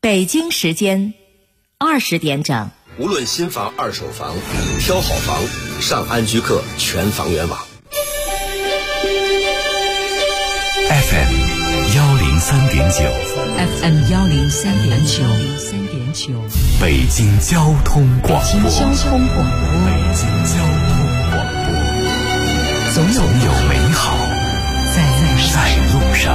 北京时间20点整。 无论新房二手房，挑好房上安居客全房源网。 FM 103.9 FM 103.9 北京交通广播。 北京交通广播，总有美好在路上。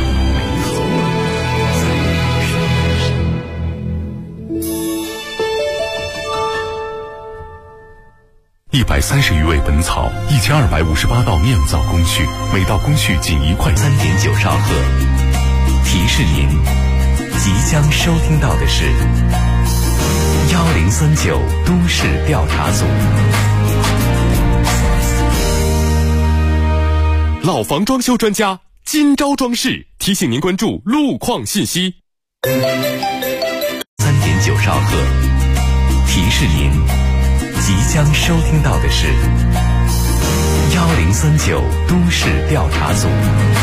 130余味本草，1258道酿造工序，每道工序仅1块3.9兆赫。提示您，即将收听到的是1039都市调查组。 老房装修专家今朝装饰提醒您关注路况信息。 3.9兆赫。提示您，即将收听到的是1039都市调查组。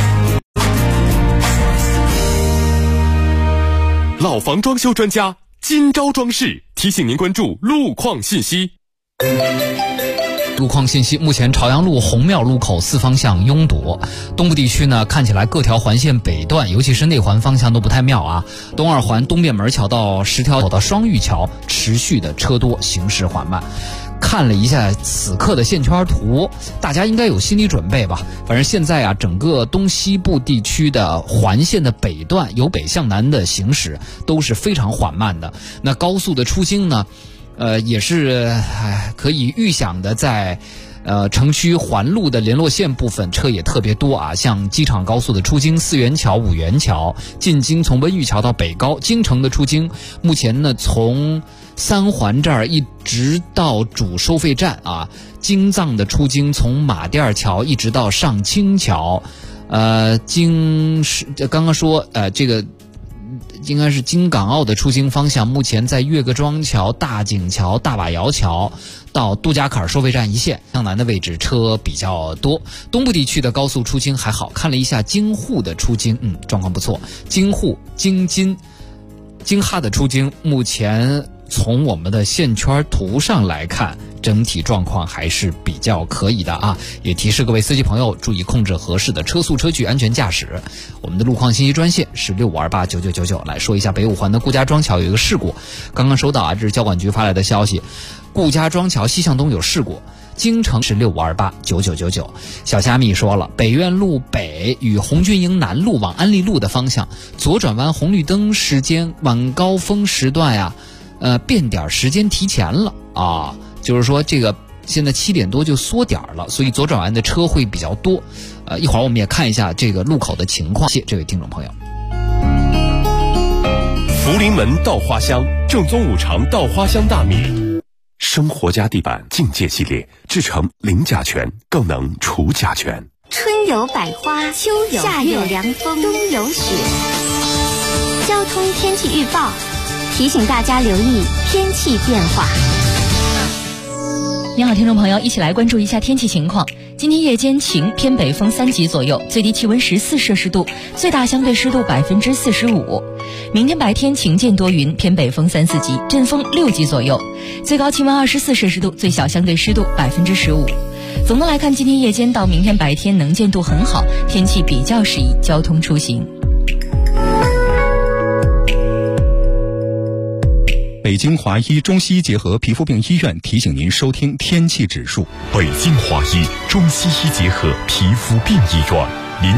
老房装修专家今朝装饰提醒您关注路况信息。 路况信息：目前朝阳路红庙路口4方向拥堵，东部地区呢看起来各条环线北段，尤其是内环方向都不太妙啊。东二环东便门桥到10条走到双玉桥持续的车多，行驶缓慢。看了一下此刻的线圈图，大家应该有心理准备吧。反正现在啊，整个东西部地区的环线的北段由北向南的行驶都是非常缓慢的。那高速的出京呢，也是可以预想的，在城区环路的联络线部分车也特别多啊，像机场高速的出京4元桥、5元桥，进京从温榆桥到北高，京城的出京目前呢从3环这儿一直到主收费站啊，京藏的出京从马甸桥一直到上清桥，刚刚说这个应该是京港澳的出京方向，目前在岳各庄桥、大井桥、大把窑桥到杜家坎收费站一线向南的位置车比较多。东部地区的高速出京还好，看了一下京沪的出京，状况不错。京沪、京津、京哈的出京，目前从我们的线圈图上来看，整体状况还是比较可以的啊。也提示各位司机朋友注意控制合适的车速车距，安全驾驶。我们的路况信息专线是65289999。来说一下北五环的顾家庄桥有一个事故，刚刚收到啊，这是交管局发来的消息，顾家庄桥西向东有事故。京城是65289999。小虾米说了，北苑路北与红军营南路往安利路的方向，左转弯红绿灯时间晚高峰时段呀，变点时间提前了啊，就是说这个现在7点多就缩点了，所以左转弯的车会比较多。一会儿我们也看一下这个路口的情况。谢谢这位听众朋友。 福临门稻花香，正宗5常稻花香大米。生活家地板境界系列制成零甲醛，更能除甲醛。 春有百花，秋有夏有凉风，冬有雪。交通天气预报提醒大家留意天气变化。 你好，听众朋友，一起来关注一下天气情况。今天夜间晴，偏北风3级左右，最低气温14摄氏度，最大相对湿度45%。明天白天晴间多云，偏北风3、4级，阵风6级左右，最高气温24摄氏度，最小相对湿度15%。总的来看，今天夜间到明天白天能见度很好，天气比较适宜交通出行。 北京华医中西医结合皮肤病医院提醒您收听天气指数。 北京华医中西医结合皮肤病医院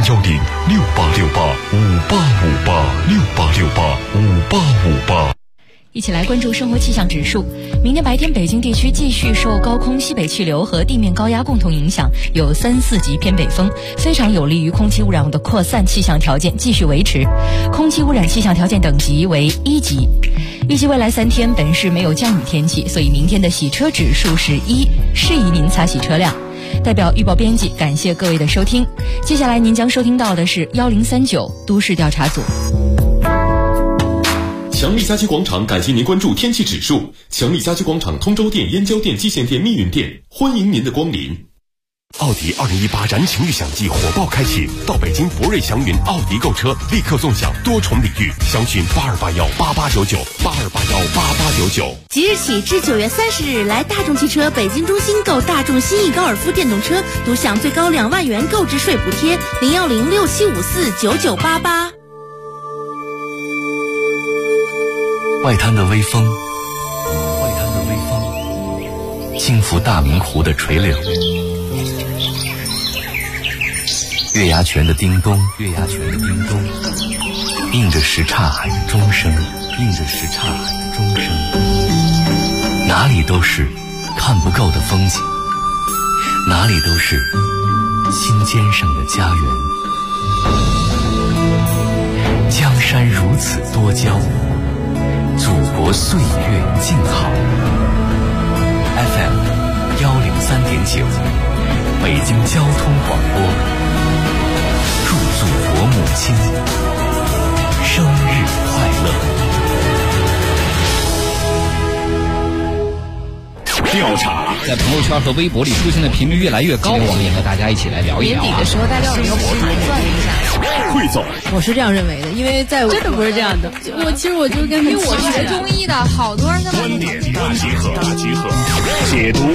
，086858585868585858。 一起来关注生活气象指数。明天白天北京地区继续受高空西北气流和地面高压共同影响，有3、4级偏北风，非常有利于空气污染的扩散气象条件继续维持，空气污染气象条件等级为1级。预计未来3天本市没有降雨天气，所以明天的洗车指数是1，适宜您擦洗车辆。代表预报编辑感谢各位的收听，接下来您将收听到的是1039都市调查组。 强力家居广场感谢您关注天气指数。强力家居广场通州店、燕郊店、蓟县店、密云店，欢迎您的光临。 奥迪2018燃情预享季火爆开启，到北京博瑞祥云奥迪购车，立刻纵享多重礼遇，详询82818899，82818899。 即日起至9月30日，来大众汽车北京中心购大众新逸高尔夫电动车，独享最高2万元购置税补贴，01067549988。 外滩的微风，轻拂大明湖的垂柳，月牙泉的叮咚，映着什刹海的钟声，哪里都是看不够的风景，哪里都是心尖上的家园。江山如此多娇，祖国岁月静好。FM 103.9，北京交通广播，祝祖国母亲生日快乐。 调查在朋友圈和微博里出现的频率越来越高，我们也和大家一起来聊一聊。 年底的时候，大家有没有盘算一下？ 汇总， 我是这样认为的，因为在我真的不是这样的。其实我就跟因为我学中医的，好多人在观点大集合，解读。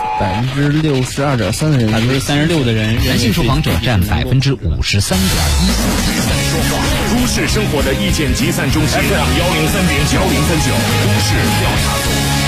62.3%的人，36%的人，男性受访者占53.1%。 都市生活的意见集散中心 FM 103.9，都市调查组。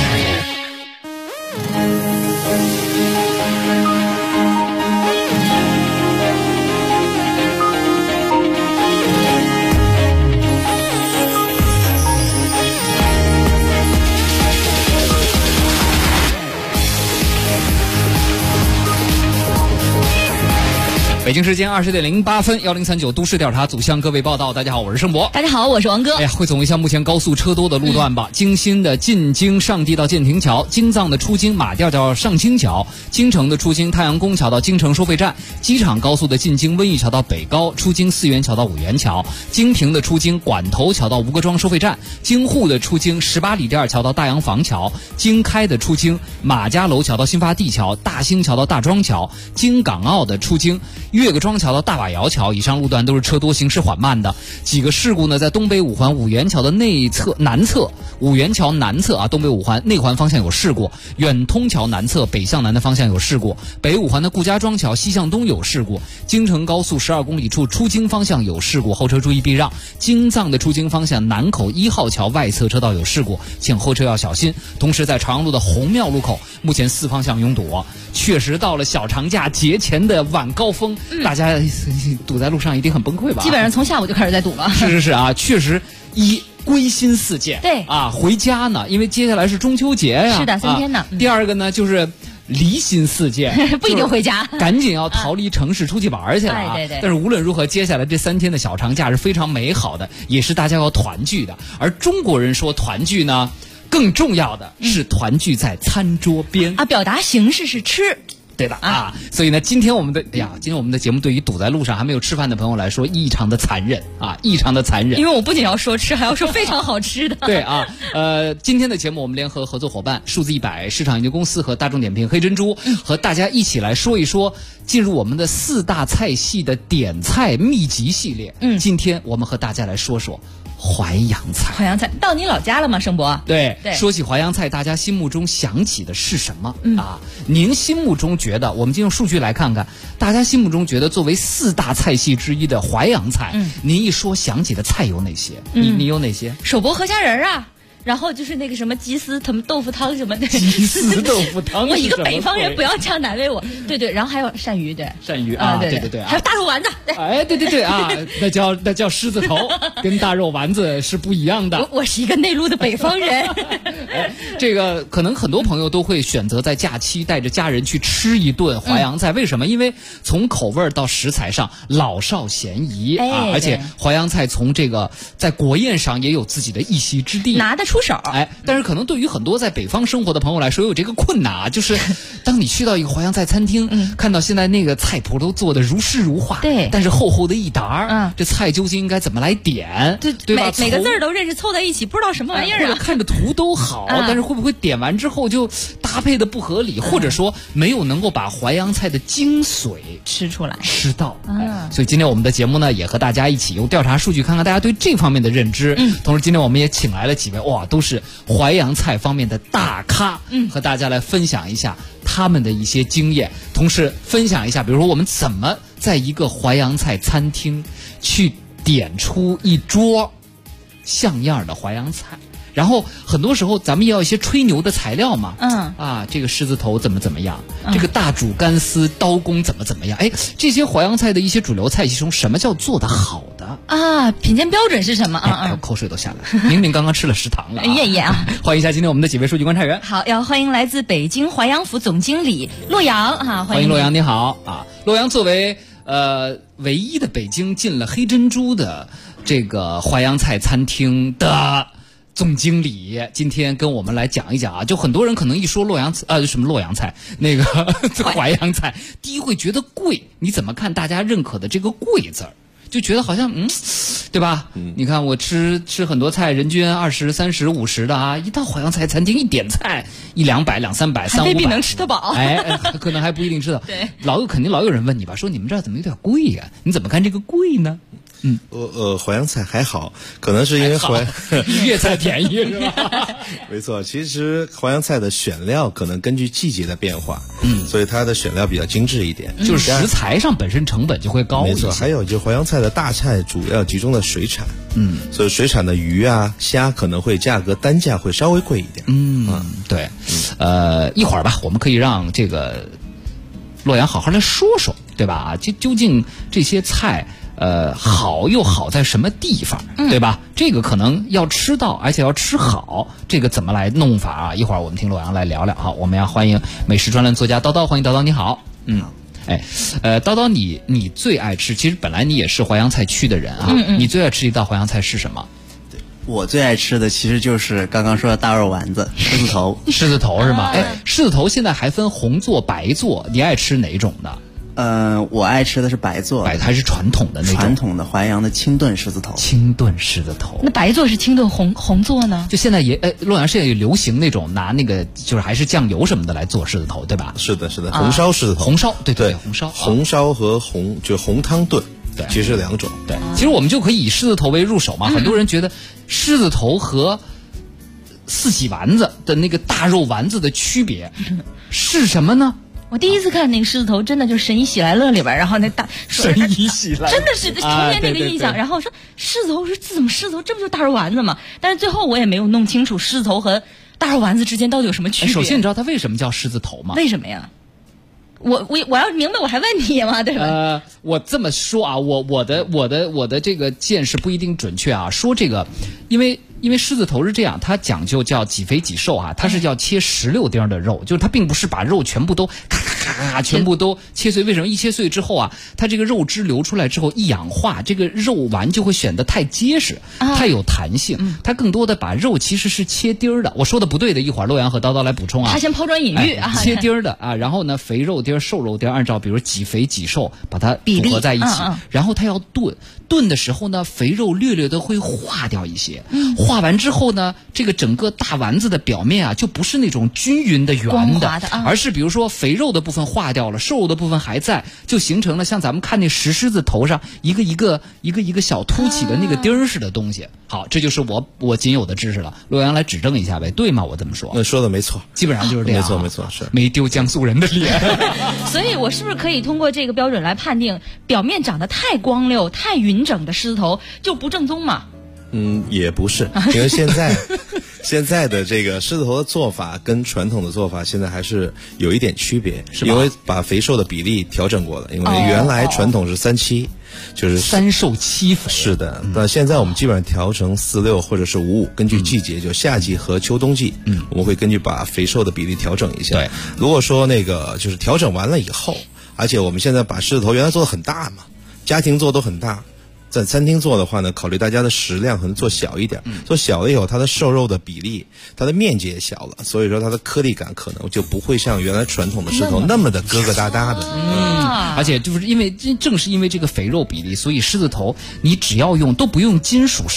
北京时间20点08分，1039都市调查组向各位报道。大家好，我是盛博。 大家好，我是王哥。 哎呀，汇总一下目前高速车多的路段吧。京新的进京上地到建亭桥，京藏的出京马甸到上清桥，京城的出京太阳宫桥到京城收费站，机场高速的进京温榆桥到北高，出京四元桥到五元桥，京平的出京管头桥到吴各庄收费站，京沪的出京18里店桥到大洋坊桥，京开的出京马家楼桥到新发地桥，大兴桥到大庄桥，京港澳的出京岳各庄桥到大瓦窑桥，以上路段都是车多行驶缓慢的。几个事故呢，在东北五环五元桥的南侧，五元桥南侧啊，东北五环内环方向有事故；远通桥南侧北向南的方向有事故；北五环的顾家庄桥西向东有事故；京承高速12公里处出京方向有事故，后车注意避让；京藏的出京方向南口1号桥外侧车道有事故，请后车要小心。同时，在朝阳路的红庙路口，目前4方向拥堵，确实到了小长假节前的晚高峰。大家堵在路上一定很崩溃吧？ 基本上从下午就开始在堵了。 是啊，确实归心似箭。 对啊，回家呢，因为接下来是中秋节呀。 是的，3天呢。 第二个呢，就是离心似箭， 不一定回家， 赶紧要逃离城市出去玩去了啊！ 对。 但是无论如何，接下来这3天的小长假是非常美好的，也是大家要团聚的。而中国人说团聚呢，更重要的是团聚在餐桌边啊，表达形式是吃。 对的啊，所以呢，今天我们的节目对于堵在路上还没有吃饭的朋友来说，异常的残忍啊，异常的残忍。 因为我不仅要说吃，还要说非常好吃的。 对啊，今天的节目我们联合合作伙伴数字100市场研究公司和大众点评黑珍珠，和大家一起来说一说进入我们的4大菜系的点菜秘籍系列。今天我们和大家来说说淮扬菜。 淮扬菜到你老家了吗，盛博？ 对，说起淮扬菜，大家心目中想起的是什么啊？您心目中觉得，我们就用数据来看看，大家心目中觉得作为4大菜系之一的淮扬菜，您一说想起的菜有哪些？你有哪些？ 手剥河虾仁啊。然后就是那个什么鸡丝豆腐汤什么的， 鸡丝豆腐汤， 我一个北方人不要这样难为我。对，然后还有鳝鱼，对， 鳝鱼啊，对， 还有大肉丸子， 哎，对啊，那叫狮子头，跟大肉丸子是不一样的。 我是一个内陆的北方人。 这个可能很多朋友都会选择在假期带着家人去吃一顿淮扬菜，为什么？因为从口味到食材上老少咸宜啊，而且淮扬菜从这个在国宴上也有自己的一席之地， 拿得出手。 但是可能对于很多在北方生活的朋友来说有这个困难啊，就是当你去到一个淮扬菜餐厅，看到现在那个菜谱都做的如诗如画， 对， 但是厚厚的一沓，这菜究竟应该怎么来点？对吧？ 每个字儿都认识，凑在一起不知道什么玩意儿啊。 看着图都好，但是会不会点完之后就大搭配的不合理，或者说没有能够把淮扬菜的精髓吃出来吃到。所以今天我们的节目呢，也和大家一起用调查数据看看大家对这方面的认知。同时今天我们也请来了几位都是淮扬菜方面的大咖，和大家来分享一下他们的一些经验，同时分享一下比如说我们怎么在一个淮扬菜餐厅去点出一桌像样的淮扬菜。然后很多时候咱们也要一些吹牛的材料嘛，这个狮子头怎么样，这个大煮干丝刀工怎么样，这些淮扬菜的一些主流菜系中，什么叫做得好的啊？品鉴标准是什么口水都下来了，明明刚刚吃了食堂了欢迎一下今天我们的几位数据观察员。 好，要欢迎来自北京淮扬府总经理洛阳欢迎洛阳，你好洛阳作为唯一的北京进了黑珍珠的这个淮扬菜餐厅的总经理，今天跟我们来讲一讲就很多人可能一说什么洛阳菜那个淮扬菜，第一会觉得贵，你怎么看大家认可的这个贵字儿？就觉得好像对吧？你看我吃很多菜，人均20、30、50的一到淮扬菜餐厅一点菜100-200、300、300-500， 未必能吃得饱。 可能还不一定吃得饱。 对， 肯定老有人问你吧，说你们这儿怎么有点贵呀？你怎么看这个贵呢？ 淮扬菜还好，可能是因为粤菜便宜是吧？ 没错，其实淮扬菜的选料可能根据季节的变化，所以它的选料比较精致一点， 就是食材上本身成本就会高一些。 没错，还有就淮扬菜的大菜主要集中在水产，所以水产的鱼虾可能会价格单价会稍微贵一点。 对，一会儿吧，我们可以让这个洛阳好好来说说，对吧？究竟这些菜好又好在什么地方，对吧？这个可能要吃到，而且要吃好，这个怎么来弄法一会儿我们听洛阳来聊聊。好，我们要欢迎美食专栏作家叨叨，欢迎叨叨，你好。叨叨，你最爱吃，其实本来你也是淮扬菜区的人你最爱吃一道淮扬菜是什么？ 我最爱吃的其实就是刚刚说的大肉丸子，狮子头。 狮子头是吗？狮子头现在还分红做白做，你爱吃哪种的？ 我爱吃的是白做， 还是传统的那种？ 传统的淮扬的清炖狮子头。 清炖狮子头。 那白做是清炖，红做呢？ 就现在洛阳现在也流行那种拿那个就是还是酱油什么的来做狮子头，对吧？ 是的，红烧狮子头。 红烧，对， 红烧和就红汤炖，对，其实是两种。 对，其实我们就可以以狮子头为入手嘛。很多人觉得狮子头和四喜丸子的那个大肉丸子的区别是什么呢？ 我第一次看那个狮子头，真的就是《神医喜来乐》里边，然后那神医喜来乐真的是童年那个印象。然后说狮子头，我说怎么狮子头，这不就是大肉丸子吗？但是最后我也没有弄清楚狮子头和大肉丸子之间到底有什么区别。 首先你知道它为什么叫狮子头吗？ 为什么呀？我要明白我还问你吗？对吧？ 我这么说我的这个见识不一定准确说这个，因为狮子头是这样，它讲究叫几肥几瘦它是要切16丁的肉，就是它并不是把肉全部都咔全部都切碎。为什么？一切碎之后它这个肉汁流出来之后一氧化，这个肉丸就会显得太结实，太有弹性。它更多的把肉其实是切丁的。我说的不对的，一会儿洛阳和叨叨来补充他先抛砖引玉切丁的然后呢肥肉丁瘦肉丁按照比如几肥几瘦把它组合在一起，然后它要炖的时候呢，肥肉略略的会化掉一些，化完之后呢，这个整个大丸子的表面就不是那种均匀的圆的，而是比如说肥肉的部分化掉了，瘦肉的部分还在，就形成了像咱们看那石狮子头上一个小凸起的那个钉似的东西。好，这就是我仅有的知识了。洛阳来指正一下呗，对吗？我这么说？ 说的没错， 基本上就是这样。 没错，是没丢江苏人的脸。 所以我是不是可以通过这个标准来判定，表面长得太光溜、太匀整的狮子头就不正宗嘛？ 也不是，因为现在的这个狮子头的做法跟传统的做法现在还是有一点区别，因为把肥瘦的比例调整过了。因为原来传统是3-7，就是 3瘦7肥。 是的，那现在我们基本上调成4-6或者是5-5，根据季节，就夏季和秋冬季，我们会根据把肥瘦的比例调整一下。 对， 如果说那个就是调整完了以后，而且我们现在把狮子头原来做的很大嘛，家庭做都很大。在餐厅做的话呢，考虑大家的食量，可能做小一点。做小了以后，它的瘦肉的比例，它的面积也小了，所以说它的颗粒感可能就不会像原来传统的狮子头那么的疙疙瘩瘩的。 而且就是因为正是因为这个肥肉比例，所以狮子头你只要都不用金属勺，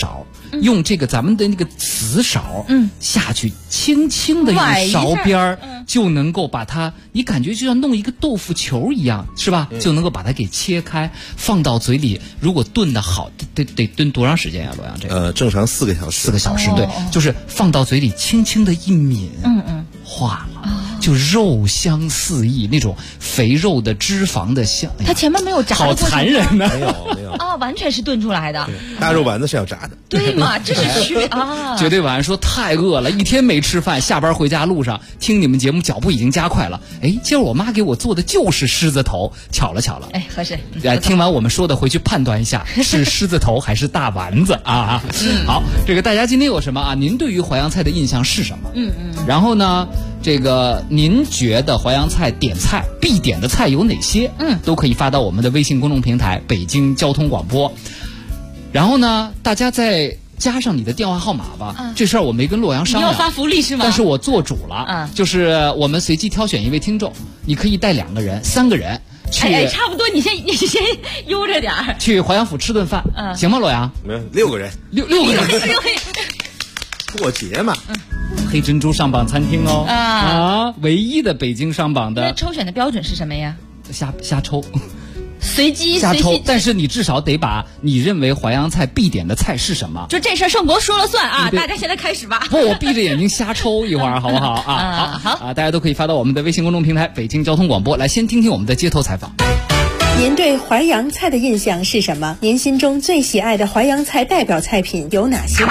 用这个咱们的那个瓷勺，下去轻轻的用勺边儿，就能够把它，你感觉就像弄一个豆腐球一样，是吧？就能够把它给切开，放到嘴里。如果炖得好，得炖多长时间呀？罗阳这个？ 正常4个小时。4 个小时，对，就是放到嘴里轻轻的一抿，化了。就肉香四溢，那种肥肉的脂肪的香。 它前面没有炸的好残忍呢。 没有啊，完全是炖出来的。 大肉丸子是要炸的。 对嘛，这是区别啊。 绝对晚上说太饿了，一天没吃饭，下班回家路上听你们节目，脚步已经加快了。哎，今儿我妈给我做的就是狮子头，巧了。 哎，合适。 听完我们说的，回去判断一下是狮子头还是大丸子啊。好，这个大家今天有什么啊？您对于淮扬菜的印象是什么？然后呢？这个您觉得淮扬菜点菜必点的菜有哪些？都可以发到我们的微信公众平台北京交通广播。然后呢，大家再加上你的电话号码吧。这事儿我没跟洛阳商量。 你要发福利是吗？ 但是我做主了。就是我们随机挑选一位听众，你可以带2个人、3个人去。 哎，差不多，你先悠着点儿。 去淮扬府吃顿饭，行吗？洛阳？ 没有，6个人。 6个人。 过节嘛。 黑珍珠上榜餐厅哦，唯一的北京上榜的。 那抽选的标准是什么呀？ 瞎抽， 随机瞎抽。但是你至少得把你认为淮扬菜必点的菜是什么？ 就这事儿，盛博说了算啊！大家现在开始吧。 不，我闭着眼睛瞎抽一会儿，好不好啊？好啊！大家都可以发到我们的微信公众平台北京交通广播。来，先听听我们的街头采访。 您对淮扬菜的印象是什么？您心中最喜爱的淮扬菜代表菜品有哪些？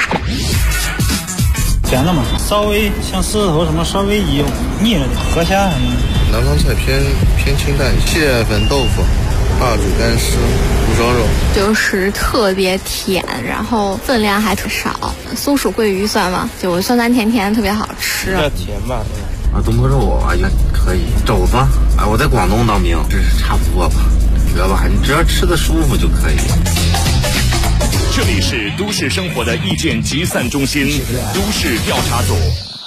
咸的嘛，稍微像狮子头什么稍微有腻了点，河虾什么的。 南方菜偏清淡，蟹粉豆腐、霸主干丝、五烧肉， 就是特别甜，然后分量还特少。松鼠桂鱼算吗？就酸酸甜甜，特别好吃。 比较甜吧。 东坡肉啊也可以，肘子啊我在广东当兵，这是差不多吧，觉得吧，你只要吃得舒服就可以。 这里是都市生活的意见集散中心，都市调查组。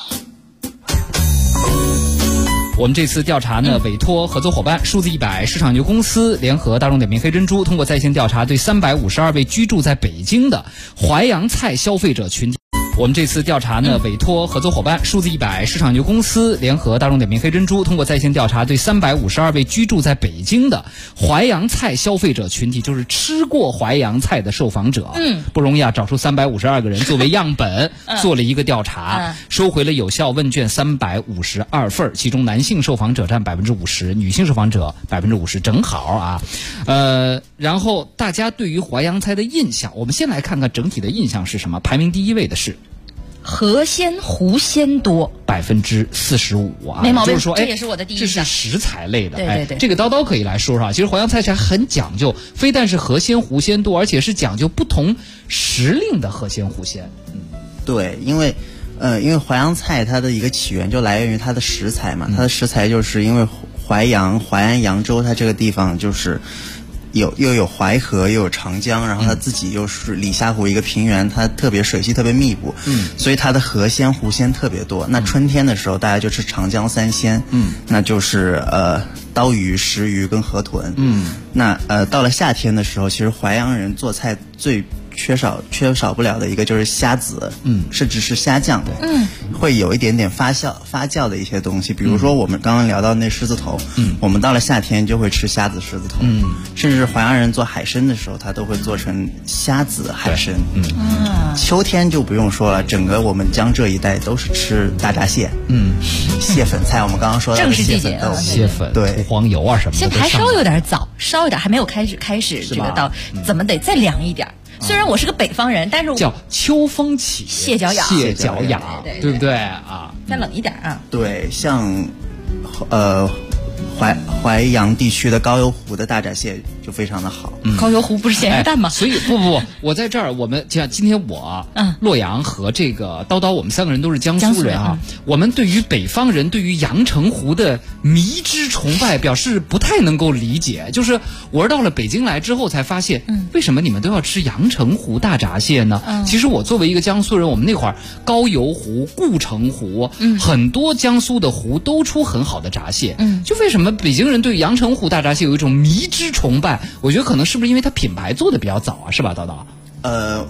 我们这次调查呢，委托合作伙伴数字100市场有限公司联合大众点评黑珍珠，通过在线调查，对352位居住在北京的淮扬菜消费者群体。我们这次调查呢，委托合作伙伴数字100市场有限公司联合大众点评黑珍珠，通过在线调查，对352位居住在北京的淮扬菜消费者群体，就是吃过淮扬菜的受访者。不容易啊，找出352个人作为样本，做了一个调查，收回了有效问卷352份，其中男性受访者占50%，女性受访者50%，正好啊。然后大家对于淮扬菜的印象，我们先来看看整体的印象是什么。排名第1位的是河鲜湖鲜多 ，45%啊， 没毛病。 就是说， 这也是我的第一印象。 这是食材类的， 对。 这个叨叨可以来说说啊。其实淮扬菜很讲究，非但是河鲜湖鲜多，而且是讲究不同时令的河鲜湖鲜。 对，因为淮扬菜它的一个起源就来源于它的食材嘛，它的食材就是因为淮安扬州它这个地方就是又有淮河又有长江，然后它自己又是里虾湖一个平原，它特别水系特别密布，所以它的河鲜湖鲜特别多。那春天的时候大家就吃长江三鲜，那就是刀鱼、石鱼跟河豚。那到了夏天的时候，其实淮扬人做菜最缺少不了的一个就是虾子，甚至是虾酱，会有一点点发酵的一些东西。比如说我们刚刚聊到那狮子头，我们到了夏天就会吃虾子狮子头，甚至淮扬人做海参的时候，他都会做成虾子海参。秋天就不用说了，整个我们江浙一带都是吃大闸蟹，蟹粉菜，我们刚刚说的正是季节， 蟹粉、 对， 涂黄油啊什么的。 先排稍有点早，稍一点还没有开始这个到，怎么得再凉一点。虽然我是个北方人，但是叫秋风起， 蟹脚痒， 对不对啊？ 再冷一点啊。 对，像淮扬地区的高邮湖的大闸蟹就非常的好。 高邮湖不是咸鱼蛋吗？ 所以不，我在这儿，我们像今天我洛阳和这个叨叨，我们3个人都是江苏人啊。我们对于北方人对于阳澄湖的迷之崇拜表示不太能够理解。就是我是到了北京来之后才发现，为什么你们都要吃阳澄湖大闸蟹呢？其实我作为一个江苏人，我们那会儿高邮湖、顾城湖，很多江苏的湖都出很好的闸蟹。就为什么北京人对阳澄湖大闸蟹有一种迷之崇拜？我觉得可能是不是因为它品牌做的比较早啊，是吧，叨叨？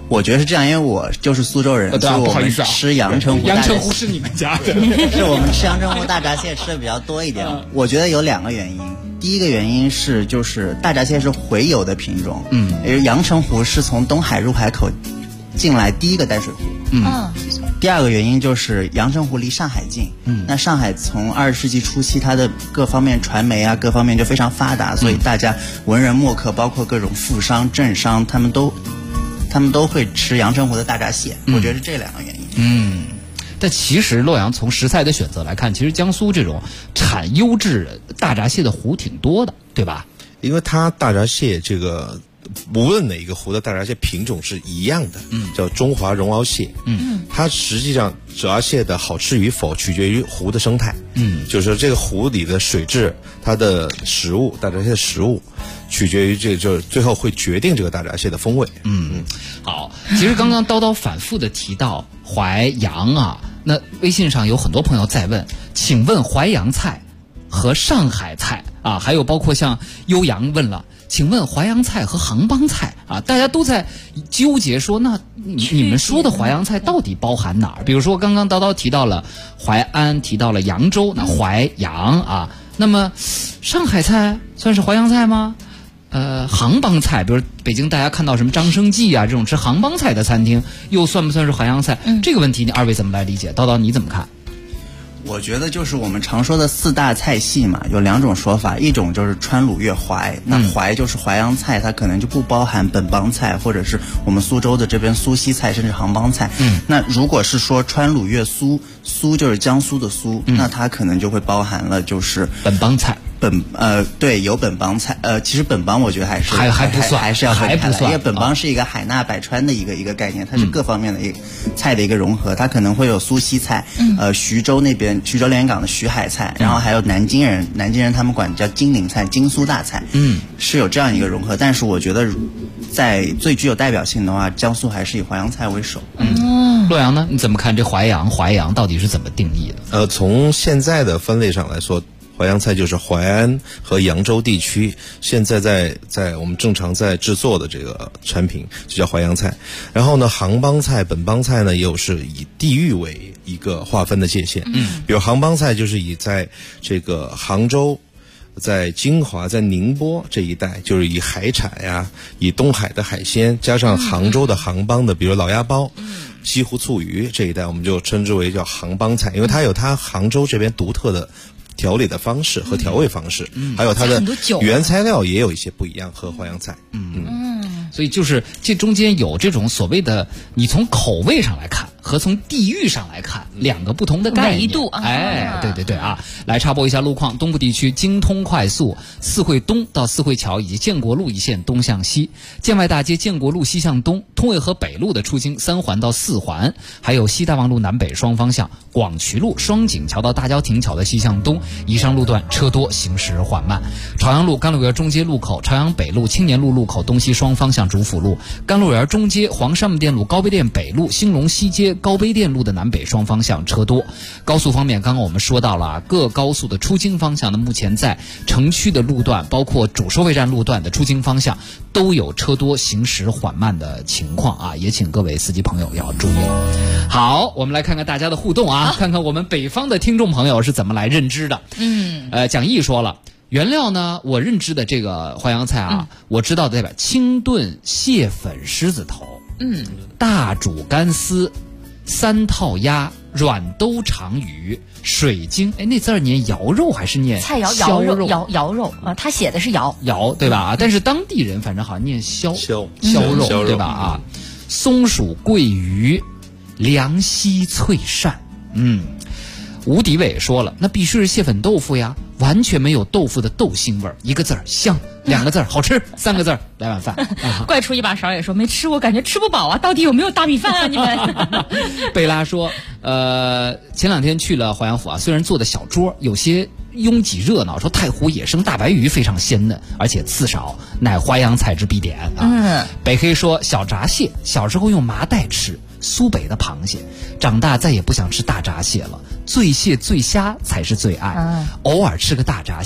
我觉得是这样，因为我就是苏州人，所以我们吃阳澄湖大闸蟹。 阳澄湖是你们家的， 是我们吃阳澄湖大闸蟹吃的比较多一点。我觉得有2个原因，第一个原因是就是大闸蟹是洄游的品种，阳澄湖是从东海入海口进来第一个淡水湖。第2个原因就是阳澄湖离上海近，那上海从20世纪初期它的各方面传媒啊各方面就非常发达，所以大家文人墨客包括各种富商政商他们都会吃阳澄湖的大闸蟹，我觉得是这2个原因。 但其实洛阳从食材的选择来看，其实江苏这种产优质大闸蟹的湖挺多的，对吧？ 因为它大闸蟹这个无论哪一个湖的大闸蟹品种是一样的，叫中华绒螯蟹。它实际上闸蟹的好吃与否取决于湖的生态。就是说这个湖里的水质，它的食物，大闸蟹的食物，取决于就是最后会决定这个大闸蟹的风味。 好，其实刚刚叨叨反复的提到淮扬啊，那微信上有很多朋友在问，请问淮扬菜和上海菜啊，还有包括像悠扬问了，请问淮扬菜和杭帮菜啊，大家都在纠结说，那你们说的淮扬菜到底包含哪儿？比如说刚刚叨叨提到了淮安，提到了扬州，那淮扬啊，那么上海菜算是淮扬菜吗？杭帮菜，比如北京大家看到什么张生记啊这种吃杭帮菜的餐厅，又算不算是淮扬菜？这个问题你二位怎么来理解？叨叨你怎么看？ 我觉得就是我们常说的4大菜系嘛，有2种说法，一种就是川鲁粤淮，那淮就是淮扬菜，它可能就不包含本帮菜或者是我们苏州的这边苏西菜甚至杭帮菜。那如果是说川鲁粤苏，苏就是江苏的苏，那它可能就会包含了就是本帮菜。 对，有本帮菜，其实本帮我觉得还不算， 还是要分开的，因为本帮啊是一个海纳百川的一个概念，它是各方面的一个菜的一个融合，它可能会有苏西菜，徐州那边徐州连云港的徐海菜，然后还有南京人他们管叫金陵菜、金苏大菜，是有这样一个融合，但是我觉得在最具有代表性的话，江苏还是以淮扬菜为首。 洛阳呢？你怎么看这淮扬到底是怎么定义的？ 从现在的分类上来说，淮扬菜就是淮安和扬州地区现在在我们正常在制作的这个产品就叫淮扬菜。然后呢，杭帮菜、本帮菜呢又是以地域为一个划分的界限。比如杭帮菜就是以在这个杭州、在金华、在宁波这一带，就是以海产呀、以东海的海鲜加上杭州的杭帮的，比如老鸭煲、西湖醋鱼这一带，我们就称之为叫杭帮菜，因为它有它杭州这边独特的调理的方式和调味方式，还有它的原材料也有一些不一样，和淮扬菜。 所以就是这中间有这种所谓的，你从口味上来看和从地域上来看2个不同的概念。 维度对啊，来插播一下路况。东部地区京通快速四惠东到四惠桥以及建国路一线东向西，建外大街建国路西向东，通渭河北路的出京3环到4环，还有西大望路南北双方向，广渠路双井桥到大郊亭桥的西向东，以上路段车多，行驶缓慢。朝阳路甘露园中街路口、朝阳北路青年路路口东西双方向主辅路，甘露园中街、黄山木店路高碑店北路、兴隆西街高碑店路的南北双方向车多。高速方面，刚刚我们说到了各高速的出京方向呢，目前在城区的路段，包括主收费站路段的出京方向都有车多、行驶缓慢的情况啊，也请各位司机朋友要注意。好，我们来看看大家的互动啊，看看我们北方的听众朋友是怎么来认知的。蒋毅说了，原料呢，我认知的这个淮扬菜啊，我知道的代表清炖蟹粉狮子头，大煮干丝，3套鸭，软兜长鱼，水晶，那字儿念瑶肉还是念菜肴瑶肉啊？他写的是瑶对吧？但是当地人反正好像念削肉对吧？啊，松鼠桂鱼，凉溪脆鳝，吴迪伟说了，那必须是蟹粉豆腐呀，完全没有豆腐的豆腥味儿，1个字儿香，2个字儿好吃，3个字儿来碗饭。 怪出一把勺也说没吃过，感觉吃不饱啊，到底有没有大米饭啊？你们？ 贝拉说，前2天去了淮阳府啊，虽然坐的小桌，有些拥挤热闹，说太湖野生大白鱼非常鲜嫩，而且刺少，乃淮扬菜之必点啊。北黑说，小闸蟹小时候用麻袋吃，苏北的螃蟹，长大再也不想吃大闸蟹了，醉蟹醉虾才是最爱，偶尔吃个大闸蟹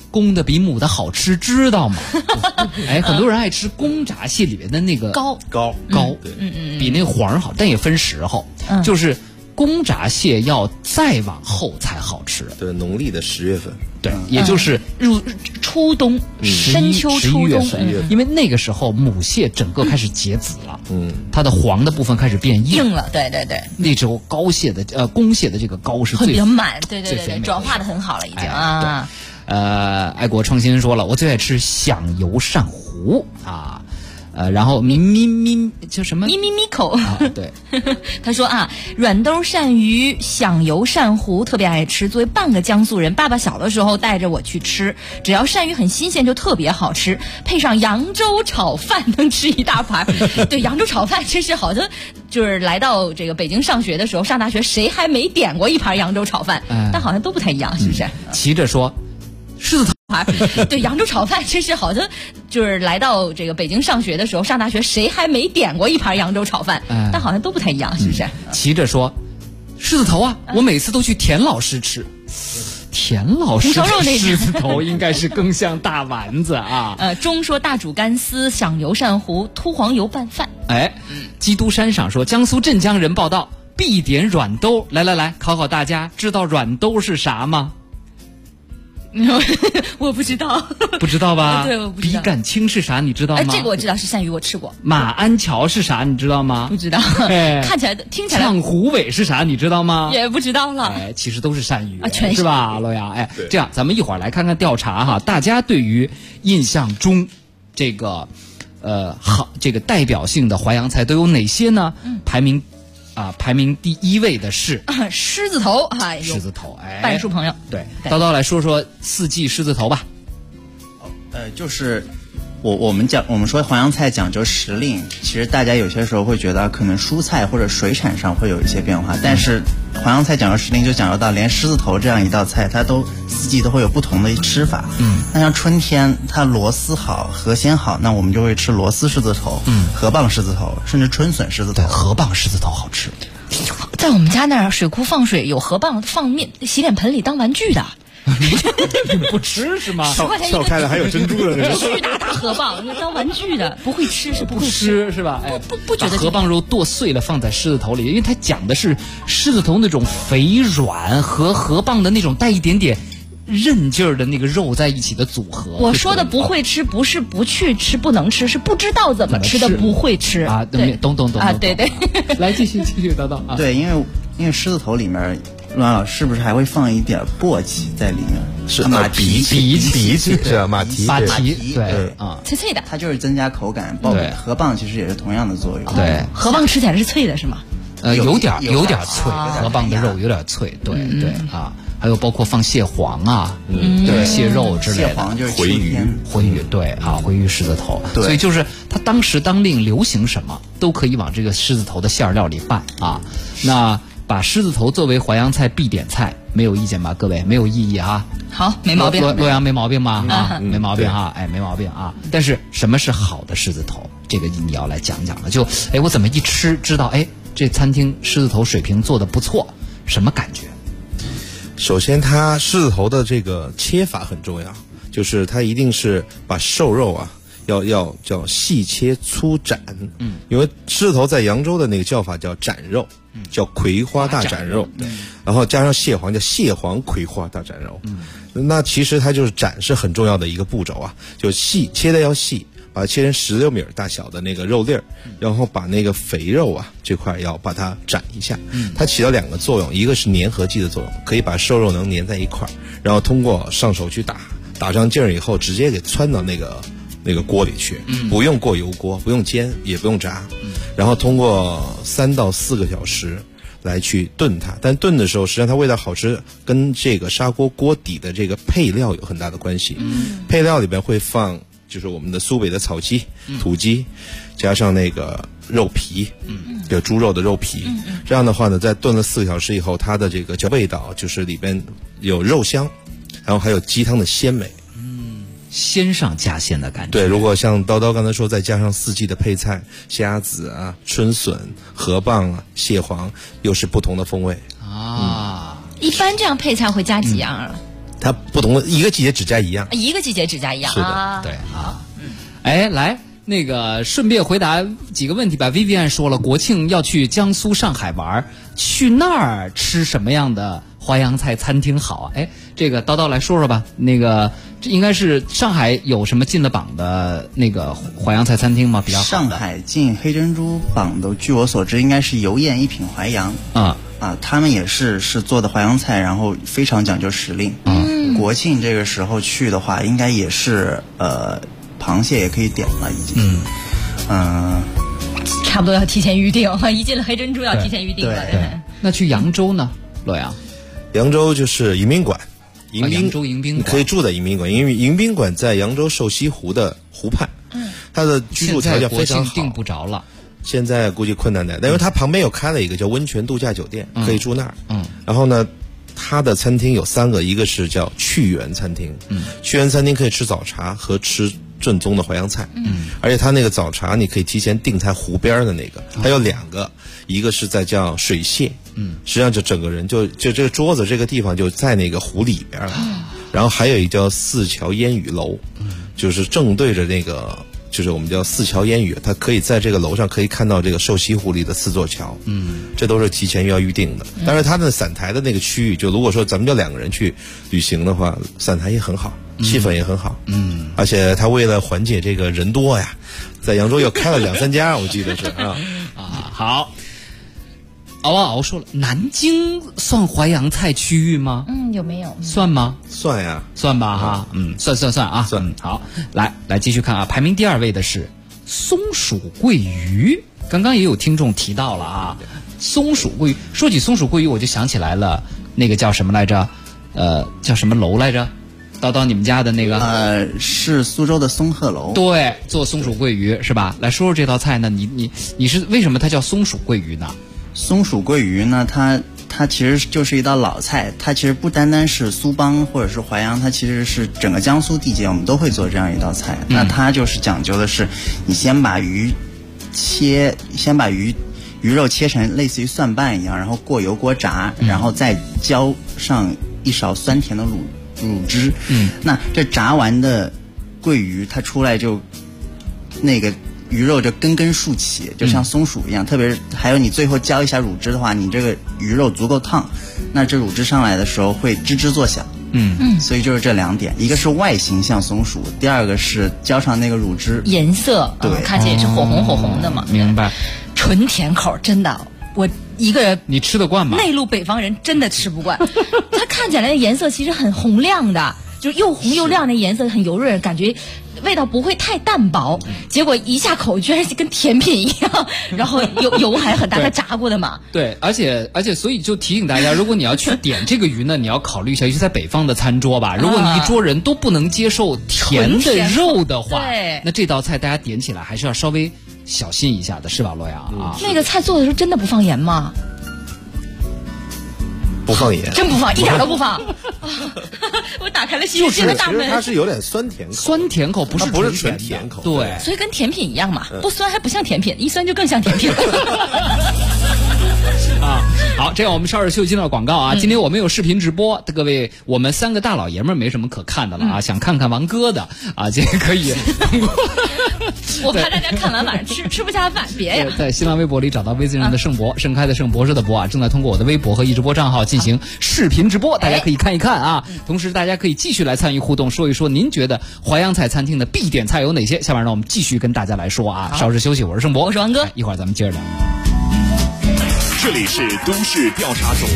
公的比母的好吃，知道吗？哎，很多人爱吃公闸蟹里面的那个膏， 比那个黄好，但也分时候，就是公闸蟹要再往后才好吃。 对，农历的10月份， 对，也就是入初冬、深秋、初冬，因为那个时候母蟹整个开始结籽了，它的黄的部分开始变硬了，对， 那时候公蟹的这个膏是会比较满，对，转化的很好了已经啊。 爱国创新说了，我最爱吃响油鳝糊啊。然后叫什么？咪口啊，对， 他说啊，软兜鳝鱼、响油鳝糊特别爱吃。作为半个江苏人，爸爸小的时候带着我去吃，只要鳝鱼很新鲜就特别好吃，配上扬州炒饭能吃一大盘。对，扬州炒饭真是好像就是来到这个北京上学的时候，上大学谁还没点过一盘扬州炒饭？但好像都不太一样，是不是？ 骑着说。狮子头对，扬州炒饭真是好像就是来到这个北京上学的时候，上大学谁还没点过一盘扬州炒饭？但好像都不太一样，是不是？ 骑着说，狮子头啊，我每次都去田老师吃。田老师的狮子头应该是更像大丸子啊。 钟说大煮干丝、响油鳝糊、秃黄油拌饭。 哎，基督山上说，江苏镇江人报道必点软兜。来，考大家，知道软兜是啥吗？ 我不知道， 不知道吧？ 对，我不知道。 笔杆青是啥？你知道吗？ 这个我知道，是鳝鱼，我吃过。 马鞍桥是啥？你知道吗？ 不知道。看起来听起来。 唱虎尾是啥？你知道吗？ 也不知道了。 其实都是鳝鱼， 全是吧，洛阳？这样咱们一会儿来看看调查哈，大家对于印象中这个这个代表性的淮扬菜都有哪些呢？排名第1位的是狮子头， 狮子头， 半数朋友。 对，叨叨来说说4季狮子头吧。 就是我们说淮扬菜讲究时令，其实大家有些时候会觉得可能蔬菜或者水产上会有一些变化，但是淮扬菜讲究时令就讲究到连狮子头这样一道菜，它都4季都会有不同的吃法。那像春天它螺丝好、河鲜好，那我们就会吃螺丝狮子头、河蚌狮子头，甚至春笋狮子头。 对，河蚌狮子头好吃。 在我们家那儿水库放水，有河蚌放面洗脸盆里当玩具的。 你不吃是吗？ 跳开了还有珍珠的那种巨大河蚌当玩具的，不会吃是不会吃是吧？ 不觉得河蚌肉剁碎了放在狮子头里，因为它讲的是狮子头那种肥软和河蚌的那种带一点点韧劲儿的那个肉在一起的组合。 我说的不会吃，不是不去吃不能吃，是不知道怎么吃的不会吃啊。懂啊， 对。 来继续叨叨啊。 对，因为狮子头里面。陆老师是不是还会放一点簸箕在里面？ 是荸荠是吧？马蹄， 对啊， 脆脆的， 它就是增加口感。对，河蚌其实也是同样的作用。 对， 河蚌吃起来是脆的，是吗？ 有点脆，河蚌的肉有点脆。对啊，还有包括放蟹黄啊，对，蟹肉之类的。 蟹黄就是回鱼，对啊，回鱼狮子头。所以就是它当时当令流行什么都可以往这个狮子头的馅料里拌啊。那把狮子头作为淮扬菜必点菜，没有意见吧？各位，没有异议啊。 好，没毛病。 洛阳没毛病吗？没毛病哈，没毛病啊。但是什么是好的狮子头？这个你要来讲讲了。我怎么一吃知道这餐厅狮子头水平做得不错，什么感觉？ 首先，它狮子头的这个切法很重要，就是它一定是把瘦肉啊。要叫细切粗斩，因为狮子头在扬州的那个叫法叫斩肉，叫葵花大斩肉，然后加上蟹黄叫蟹黄葵花大斩肉，那其实它就是斩是很重要的一个步骤啊，就切的要细，把它切成16米大小的那个肉粒儿，然后把那个肥肉啊这块要把它斩一下，它起到2个作用，一个是粘合剂的作用，可以把瘦肉能粘在一块儿，然后通过上手去打上劲儿以后，直接给汆到那个锅里去，不用过油锅，不用煎，也不用炸，然后通过3到4个小时来去炖它。但炖的时候，实际上它味道好吃，跟这个砂锅锅底的这个配料有很大的关系。配料里边会放就是我们的苏北的草鸡、土鸡，加上那个肉皮，就猪肉的肉皮。这样的话呢，在炖了4个小时以后，它的这个味道就是里边有肉香，然后还有鸡汤的鲜美。 鲜上加鲜的感觉。 对，如果像叨叨刚才说，再加上4季的配菜，虾子啊、春笋、河蚌啊、蟹黄，又是不同的风味啊。一般这样配菜会加几样啊？ 它不同的一个季节指甲一样， 一个季节指甲一样， 是的， 啊、 对啊。哎，来，那个顺便回答几个问题吧。Vivian 说了，国庆要去江苏、上海玩，去那儿吃什么样的淮扬菜餐厅好啊？哎，这个叨叨来说说吧。那个这应该是上海有什么进了榜的那个淮扬菜餐厅吗？比较好的。 上海进黑珍珠榜的，据我所知应该是油宴一品淮扬他们也是做的淮扬菜，然后非常讲究时令。国庆这个时候去的话，应该也是螃蟹也可以点了，已经。 差不多要提前预定，一进了黑珍珠要提前预定了。 对，那去扬州呢？洛阳， 扬州就是迎宾馆， 扬州迎宾馆， 你可以住在迎宾馆，因为迎宾馆在扬州瘦西湖的湖畔，它的居住条件非常好。 现在国庆订不着了， 现在估计困难点，因为它旁边有开了一个叫温泉度假酒店，可以住那儿。然后呢，它的餐厅有3个，一个是叫趣园餐厅，趣园餐厅可以吃早茶和吃正宗的淮扬菜，而且它那个早茶你可以提前订在湖边的那个，它有2个，一个是在叫水榭，实际上就整个人就这个桌子这个地方就在那个湖里边了，然后还有一叫四桥烟雨楼，就是正对着那个。就是我们叫四桥烟雨，它可以在这个楼上可以看到这个瘦西湖里的4座桥，这都是提前要预定的。但是它的散台的那个区域，就如果说咱们就2个人去旅行的话，散台也很好，气氛也很好，而且它为了缓解这个人多呀，在扬州又开了2-3家，我记得是好。敖说了，南京算淮扬菜区域吗？ 有没有？ 算吗？ 算呀， 算吧哈。算啊，算。好，来继续看啊，排名第2位的是松鼠桂鱼。刚刚也有听众提到了啊，松鼠桂鱼。说起松鼠桂鱼，我就想起来了，那个叫什么来着？叫什么楼来着？叨叨，你们家的那个是苏州的松鹤楼。 对，做松鼠桂鱼是吧？来说说这道菜呢，你是为什么它叫松鼠桂鱼呢？ 松鼠桂鱼呢，它其实就是一道老菜，它其实不单单是苏帮或者是淮扬，它其实是整个江苏地界我们都会做这样一道菜。那它就是讲究的是，你先把鱼肉切成类似于蒜瓣一样，然后过油锅炸，然后再浇上一勺酸甜的卤汁。那这炸完的桂鱼它出来就那个鱼肉就根竖起，就像松鼠一样。特别是还有你最后浇一下乳汁的话，你这个鱼肉足够烫，那这乳汁上来的时候会吱吱作响。所以就是这2点，一个是外形像松鼠，第2个是浇上那个乳汁，颜色对，看起来也是火红的嘛。 明白。 纯甜口，真的，我一个人你吃得惯吗？ 内陆北方人真的吃不惯。它看起来的颜色其实很红亮的，就是又红又亮的颜色，很油润，感觉味道不会太淡薄。结果一下口居然是跟甜品一样，然后油还很大，它炸过的嘛。 对，而且所以就提醒大家，如果你要去点这个鱼呢，你要考虑一下，尤其在北方的餐桌吧，如果你一桌人都不能接受甜的肉的话，那这道菜大家点起来还是要稍微小心一下的，是吧，洛阳啊？ 那个菜做的时候真的不放盐吗？ 不放盐， 真不放，一点都不放。我打开了新世界的大门。 其实它是有点酸甜口， 不是纯甜口。 对， 所以跟甜品一样嘛，不酸还不像甜品，一酸就更像甜品。 好，这样我们稍事休息进到广告啊。今天我们有视频直播，各位，我们3个大老爷们没什么可看的了啊，想看看王哥的啊，今天可以通过。 我怕大家看完晚上吃不下饭，别呀。 在新浪微博里找到微信上的盛博，盛开的盛，博士的博啊，正在通过我的微博和易直播账号进行视频直播，大家可以看一看啊。同时，大家可以继续来参与互动，说一说您觉得淮扬菜餐厅的必点菜有哪些？下面让我们继续跟大家来说啊。稍事休息，我是盛博， 我是王哥， 一会儿咱们接着聊。 这里是都市调查组。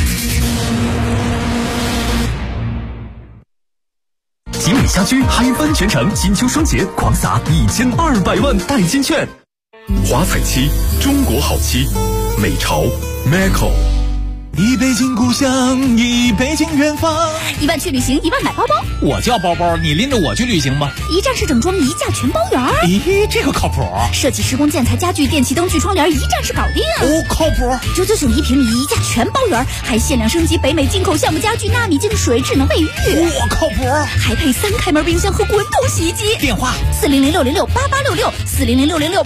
吉美家居嗨翻全城，金秋双节狂撒1200万代金券。华彩漆，中国好漆，美潮 Macco。 一北京故乡，一北京远方。 1万去旅行，1万买包包。 我叫包包，你拎着我去旅行吧。 一站式整装，一价全包圆。 咦，这个靠谱。 设计施工建材家具电器灯具窗帘，一站式搞定。 哦，靠谱。 99.9一平米，一价全包圆，还限量升级北美进口橡木家具、纳米净水、智能卫浴。 我靠谱。 还配3开门冰箱和滚筒洗衣机。 电话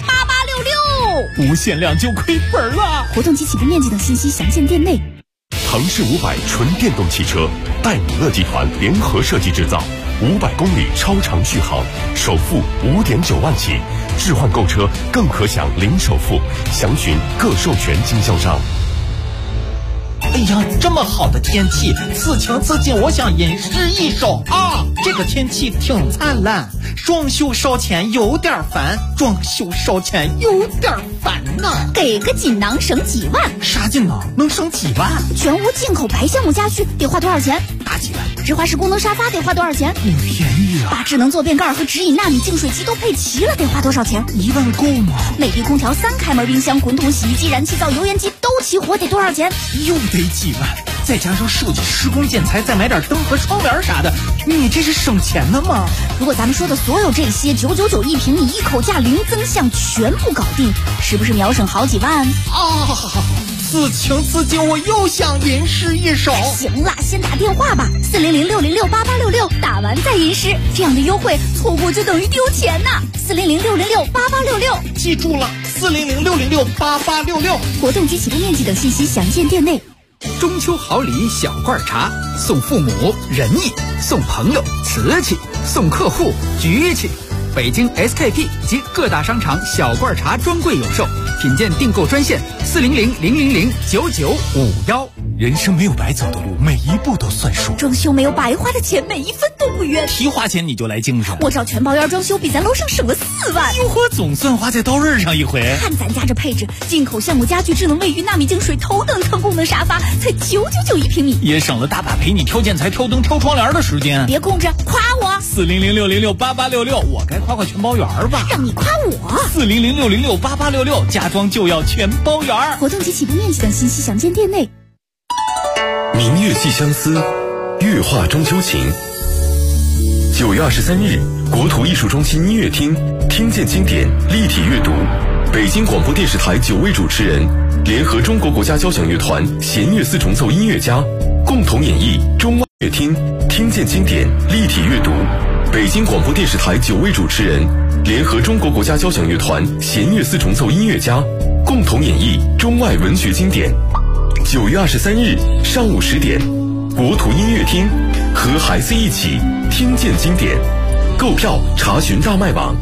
400-606-8866，400-606-8866。 无限量就亏本了。 活动及起步面积等信息详见店内。 腾势500纯电动汽车，戴姆勒集团联合设计制造，500公里超长续航，首付5.9万起，置换购车更可享零首付，详询各授权经销商。 哎呀，这么好的天气，此情此景，我想吟诗一首啊！这个天气挺灿烂，装修烧钱有点烦，装修烧钱有点烦呐。 给个锦囊省几万？ 啥锦囊能省几万？ 全屋进口白橡木家具得花多少钱？ 大几万。 直滑式功能沙发得花多少钱？ 便宜啊！ 把智能坐便盖和直饮纳米净水机都配齐了，得花多少钱 ？1万够吗？ 美的空调3开门冰箱、滚筒洗衣机、燃气灶、油烟机都齐活，得多少钱？ 又得几万，再加上设计、施工、建材，再买点灯和窗帘啥的，你这是省钱的吗？ 如果咱们说的所有这些999一平米，一口价零增项，全部搞定，是不是秒省好几万啊？此情此景，我又想吟诗一首。 行了，先打电话吧，400-606-8866，打完再吟诗，这样的优惠错过就等于丢钱呐。400-606-8866， 记住了，400-606-8866。 活动及启动面积等信息详见店内。 中秋好礼小罐茶，送父母仁义，送朋友瓷器，送客户局气。北京 SKP 及各大商场小罐茶专柜有售，品鉴订购专线400-000-9951。 人生没有白走的路，每一步都算数。 装修没有白花的钱，每一分都不冤。 提花钱你就来精神， 我找全包院装修比咱楼上省了4万。 哟呵，总算花在刀刃上一回。 看咱家这配置，进口橡木家具、智能卫浴、纳米净水、头等舱功能沙发，才999一平米， 也省了大把陪你挑建材、挑灯、挑窗帘的时间。 别空着，夸我 ！400-606-8866，我该夸全包园吧？ 让你夸我 ！400-606-8866，家装就要全包园。 活动及启动面积等信息详见店内。 明月寄相思，月画中秋情。9月23日，国土艺术中心音乐厅听见经典立体阅读，北京广播电视台9位主持人联合中国国家交响乐团弦乐四重奏音乐家共同演绎中外乐厅听见经典立体阅读。北京广播电视台9位主持人联合中国国家交响乐团弦乐四重奏音乐家共同演绎中外文学经典。9月23日上午10点，国土音乐厅和孩子一起听见经典。购票查询大麦网。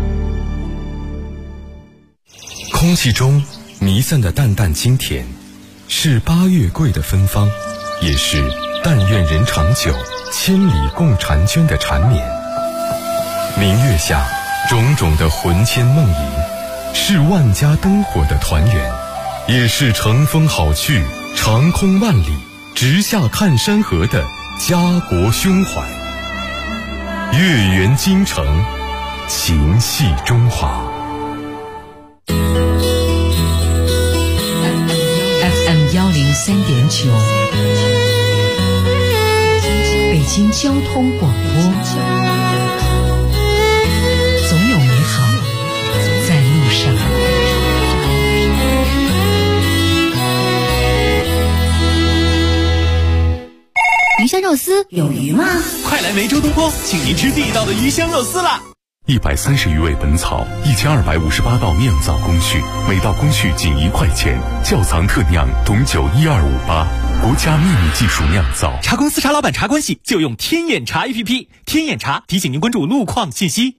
空气中弥散的淡淡清甜，是8月桂的芬芳，也是但愿人长久，千里共婵娟的缠绵。明月下，种种的魂牵梦萦，是万家灯火的团圆，也是乘风好去，长空万里，直下看山河的家国胸怀。月圆京城，情系中华。 FM 103.9，北京交通广播。总有美好在路上。 鱼香肉丝有鱼吗？ 快来梅州东坡，请您吃地道的鱼香肉丝啦 ！130余味本草，1258道酿造工序，每道工序仅1块钱，窖藏特酿董酒12588，国家秘密技术酿造。 茶公司茶老板茶关系就用天眼茶 APP， 天眼茶提醒您关注路况信息。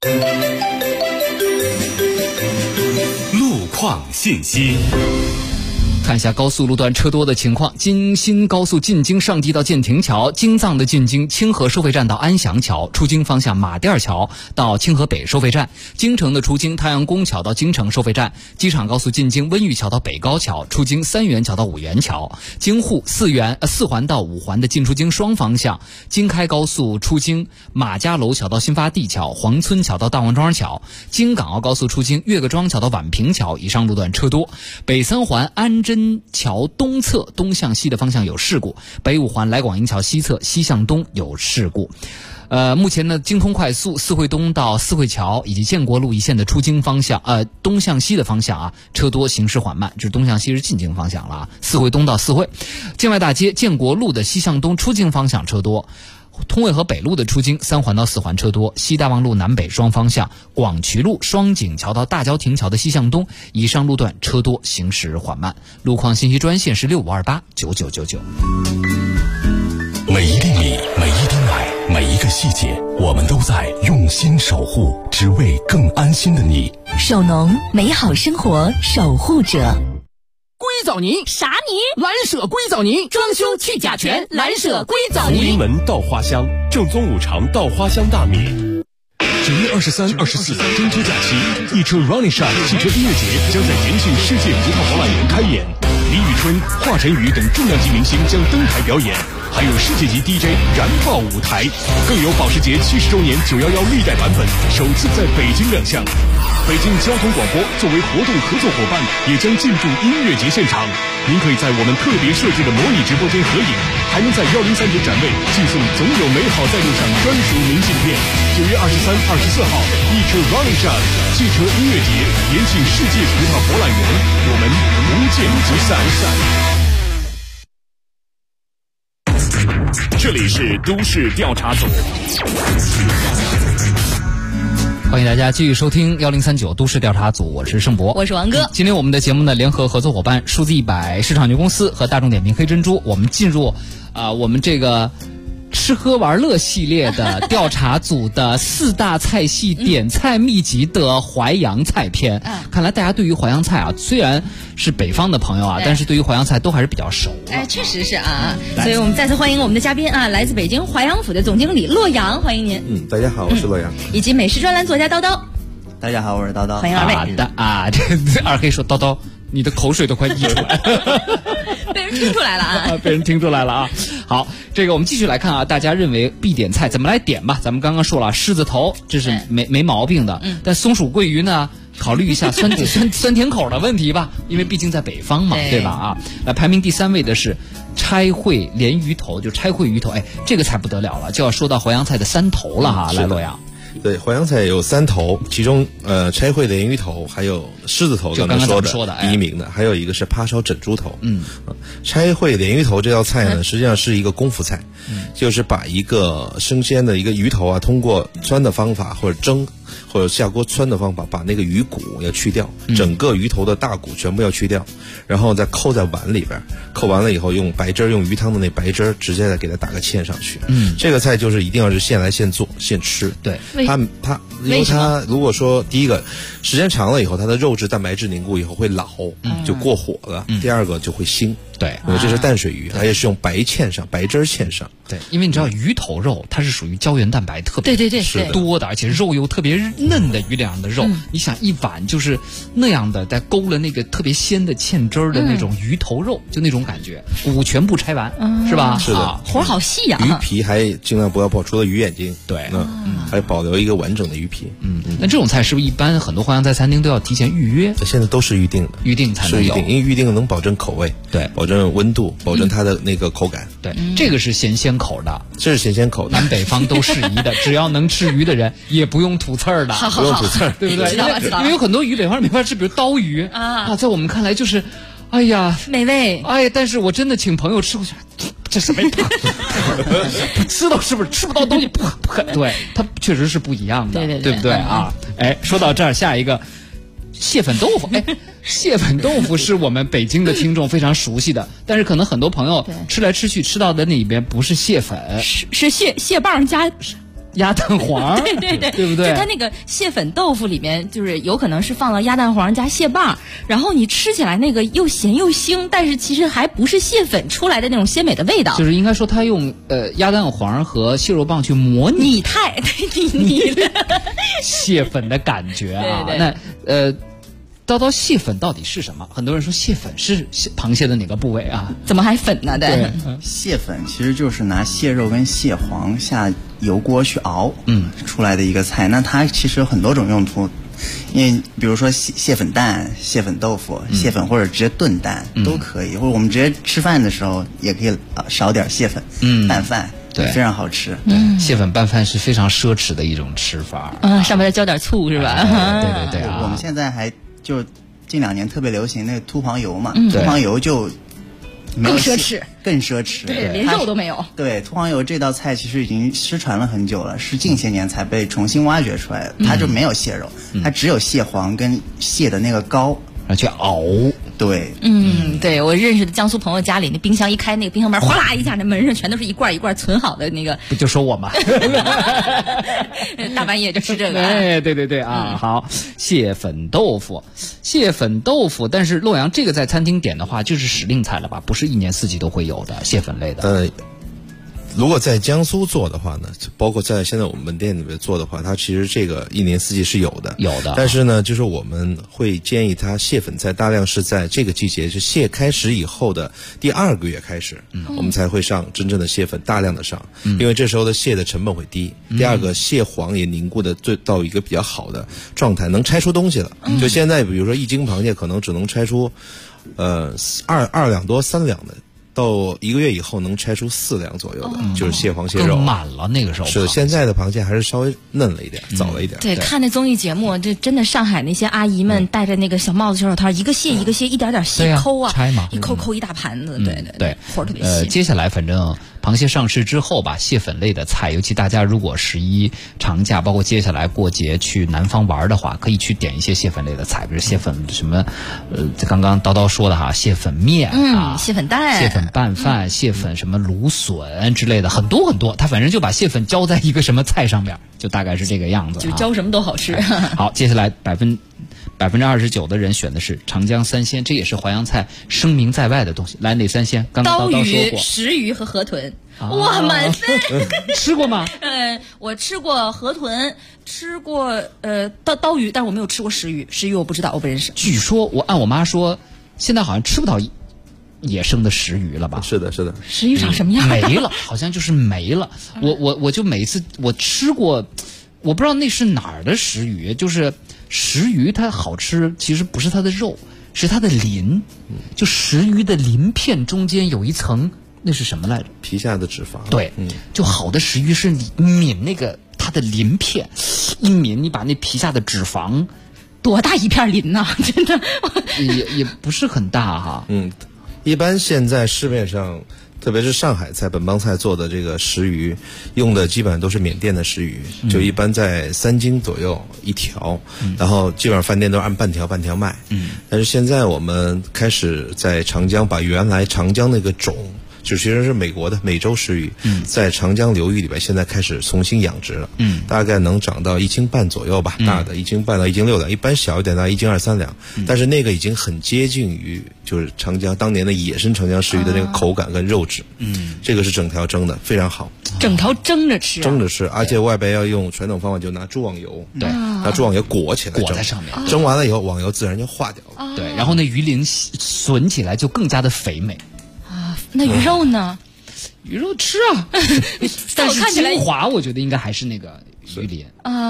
路况信息。 看一下高速路段车多的情况。京新高速进京上地到建亭桥，京藏的进京清河收费站到安祥桥，出京方向马甸桥到清河北收费站，京城的出京太阳宫桥到京城收费站，机场高速进京温榆桥到北高桥，出京三元桥到五元桥，京沪四环到五环的进出京双方向，京开高速出京马家楼桥到新发地桥，黄村桥到大王庄桥，京港澳高速出京岳各庄桥到宛平桥，以上路段车多。北三环安贞桥东侧东向西的方向有事故，北五环来广营桥西侧西向东有事故。目前呢，京通快速四惠东到四惠桥以及建国路一线的出京方向，东向西的方向啊，车多行驶缓慢，就是东向西是进京方向了啊。四惠东到四惠，境外大街建国路的西向东出京方向车多。 通渭河北路的出京3环到4环车多，西大望路南北双方向广渠路双井桥到大郊亭桥的西向东以上路段车多，行驶缓慢。路况信息专线是65289999。 每一粒米，每一滴奶，每一个细节，我们都在用心守护，只为更安心的你。 首农，美好生活守护者。 硅藻泥啥泥？ 蓝舍硅藻泥， 装修去甲醛，蓝舍硅藻泥。 福临门稻花香，正宗五常稻花香大米。9月23、24中秋假期，一车 Running Shot 汽车音乐节将在延庆世界葡萄博览园开演，李宇春、华晨宇等重量级明星将登台表演，还有世界级 DJ 燃爆舞台，更有保时捷70周年911历代版本首次在北京亮相。北京交通广播作为活动合作伙伴，也将进驻音乐节现场。您可以在我们特别设置的模拟直播间合影，还能在103节展位寄送总有美好在路上专属明信片。9月23、24号，一车 Running Shot 汽车音乐节，延庆世界葡萄博览园，我们不见不散。这里是都市调查组。 欢迎大家继续收听1039都市调查组，我是盛博， 我是王哥。 今天我们的节目呢，联合合作伙伴数字100市场有限公司和大众点评黑珍珠，我们进入我们这个吃喝玩乐系列的调查组的4大菜系点菜秘籍的淮扬菜篇。看来大家对于淮扬菜啊，虽然是北方的朋友啊，但是对于淮扬菜都还是比较熟。 确实是啊。所以我们再次欢迎我们的嘉宾啊，来自北京淮扬府的总经理洛阳，欢迎您。 大家好，我是洛阳。 以及美食专栏作家叨叨。 大家好，我是叨叨。 欢迎二位。 这二黑说叨叨，你的口水都快溢出来了。 被人听出来了啊！ 被人听出来了啊！好，这个我们继续来看啊，大家认为必点菜怎么来点吧？咱们刚刚说了，狮子头这是没毛病的，但松鼠桂鱼呢，考虑一下酸甜口的问题吧，因为毕竟在北方嘛，对吧？啊，来排名第3位的是拆烩鲢鱼头，就拆烩鱼头，这个菜不得了了，就要说到淮扬菜的3头了哈，来洛阳。 对，淮扬菜有3头，其中拆烩鲢鱼头还有狮子头， 刚刚说的第一名的，还有一个是趴烧整猪头。拆烩鲢鱼头这道菜呢，实际上是一个功夫菜，就是把一个生鲜的一个鱼头啊，通过汆的方法或者蒸或者下锅汆的方法，把那个鱼骨要去掉，整个鱼头的大骨全部要去掉，然后再扣在碗里边，扣完了以后用白汁儿，用鱼汤的那白汁儿直接再给它打个芡上去。这个菜就是一定要是现来现做现吃。 对， 因为它如果说第一个时间长了以后，它的肉质蛋白质凝固以后会老，就过火了。第二个就会腥。 对， 这是淡水鱼，而且是用白汁芡上。 对，因为你知道鱼头肉它是属于胶原蛋白特别多的，而且肉又特别嫩的鱼这样的肉，你想一碗就是那样的，再勾了那个特别鲜的芡汁儿的那种鱼头肉，就那种感觉，骨全部拆完，是吧？ 是的， 活好细呀。 鱼皮还尽量不要破，除了鱼眼睛， 对， 还保留一个完整的鱼皮。 那这种菜是不是一般很多淮扬菜餐厅都要提前预约？ 现在都是预定的， 预定才能有， 因为预定能保证口味， 对， 保证温度，保证它的那个口感。 对，这个是咸鲜口的， 这是咸鲜口的， 南北方都适宜的，只要能吃鱼的人也不用吐刺儿的， 不用吐刺儿， 对不对？因为有很多鱼北方人没法吃，比如刀鱼啊，在我们看来就是，哎呀， 美味， 但是我真的请朋友吃过去，这什么吃到是不是吃不到东西不对，它确实是不一样的，对不对啊？说到这儿，下一个蟹粉豆腐，蟹粉豆腐是我们北京的听众非常熟悉的，但是可能很多朋友吃来吃去吃到的那里边不是蟹粉， 是蟹棒加鸭蛋黄， 对不对？ 就它那个蟹粉豆腐里面，就是有可能是放了鸭蛋黄加蟹棒，然后你吃起来那个又咸又腥，但是其实还不是蟹粉出来的那种鲜美的味道。 就是应该说，它用鸭蛋黄和蟹肉棒去模拟你蟹粉的感觉啊。 对那叨叨蟹粉到底是什么？很多人说蟹粉是螃蟹的哪个部位啊？ 怎么还粉呢？对， 蟹粉其实就是拿蟹肉跟蟹黄下油锅去熬，出来的一个菜。那它其实有很多种用途，因为比如说蟹粉蛋、蟹粉豆腐、蟹粉或者直接炖蛋都可以，或者我们直接吃饭的时候也可以少点蟹粉拌饭。对，非常好吃。 蟹粉拌饭是非常奢侈的一种吃法。 上面再浇点醋是吧？ 对啊。 我们现在还就近2年特别流行那个秃黄油嘛，秃黄油就没有更奢侈， 更奢侈， 对，连肉都没有。 对，兔黄油这道菜其实已经失传了很久了，是近些年才被重新挖掘出来的。它就没有蟹肉，它只有蟹黄跟蟹的那个膏， 去熬。 对， 对，我认识的江苏朋友家里那冰箱一开，那个冰箱门哗啦一下，那门上全都是一罐一罐存好的那个。 不就说我吗？ 大半夜就吃这个。 哎，对啊，好，蟹粉豆腐，但是洛阳这个在餐厅点的话，就是时令菜了吧？不是一年四季都会有的蟹粉类的。 如果在江苏做的话呢，包括在现在我们门店里面做的话，它其实这个一年四季是有的。但是呢，就是我们会建议它蟹粉菜大量是在这个季节，是蟹开始以后的第2个月开始，我们才会上真正的蟹粉，大量的上，因为这时候的蟹的成本会低。第二个，蟹黄也凝固的到一个比较好的状态，能拆出东西了。就现在，比如说1斤螃蟹可能只能拆出2两多3两的。到1个月以后能拆出4两左右的，就是蟹黄蟹肉更满了。那个时候是现在的螃蟹还是稍微嫩了一点，早了一点。 对，看那综艺节目，这真的上海那些阿姨们戴着那个小帽子、小手套，一个蟹一个蟹，一点点细抠啊， 拆嘛， 一抠一大盘子。对，活特别细。 接下来反正螃蟹上市之后吧，蟹粉类的菜，尤其大家如果11长假，包括接下来过节去南方玩的话，可以去点一些蟹粉类的菜，比如蟹粉什么，刚刚叨叨说的哈，蟹粉面蟹粉蛋、 蟹粉拌饭、蟹粉什么芦笋之类的，很多很多。他反正就把蟹粉浇在一个什么菜上面，就大概是这个样子。 就浇什么都好吃。 好，接下来29%的人选的是长江三鲜，这也是淮扬菜声名在外的东西。来，哪3鲜？刚刚叨叨说过， 石鱼和河豚。哇，满分！ 吃过吗？ 我吃过河豚，吃过刀鱼，但是我没有吃过石鱼。石鱼我不知道，我不认识。 据说我按我妈说，现在好像吃不到野生的石鱼了吧？ 是的。 石鱼长什么样？ 没了，好像就是没了。我就每次我吃过，我不知道那是哪儿的石鱼，就是石鱼它好吃，其实不是它的肉，是它的鳞。就石鱼的鳞片中间有一层。那是什么来着？ 皮下的脂肪。 对，就好的石鱼是你抿那个它的鳞片，一抿你把那皮下的脂肪， 多大一片鳞呐？真的也不是很大哈。 一般现在市面上，特别是上海菜、本帮菜做的这个石鱼，用的基本上都是缅甸的石鱼，就一般在3斤左右一条，然后基本上饭店都按半条卖。但是现在我们开始在长江把原来长江那个种。就其实是美国的美洲石鱼，在长江流域里边现在开始重新养殖了，大概能长到1斤半左右吧，大的1斤半到1斤6两，一般小一点到1斤2、3两，但是那个已经很接近于就是长江当年的野生长江石鱼的那个口感跟肉质，这个是整条蒸的，非常好， 整条蒸着吃， 而且外边要用传统方法，就拿猪网油， 对， 拿猪网油裹起来， 裹在上面， 蒸完了以后网油自然就化掉了， 对，然后那鱼鳞笋起来就更加的肥美。 那鱼肉呢？ 鱼肉吃啊，但是精华我觉得应该还是那个鱼鳞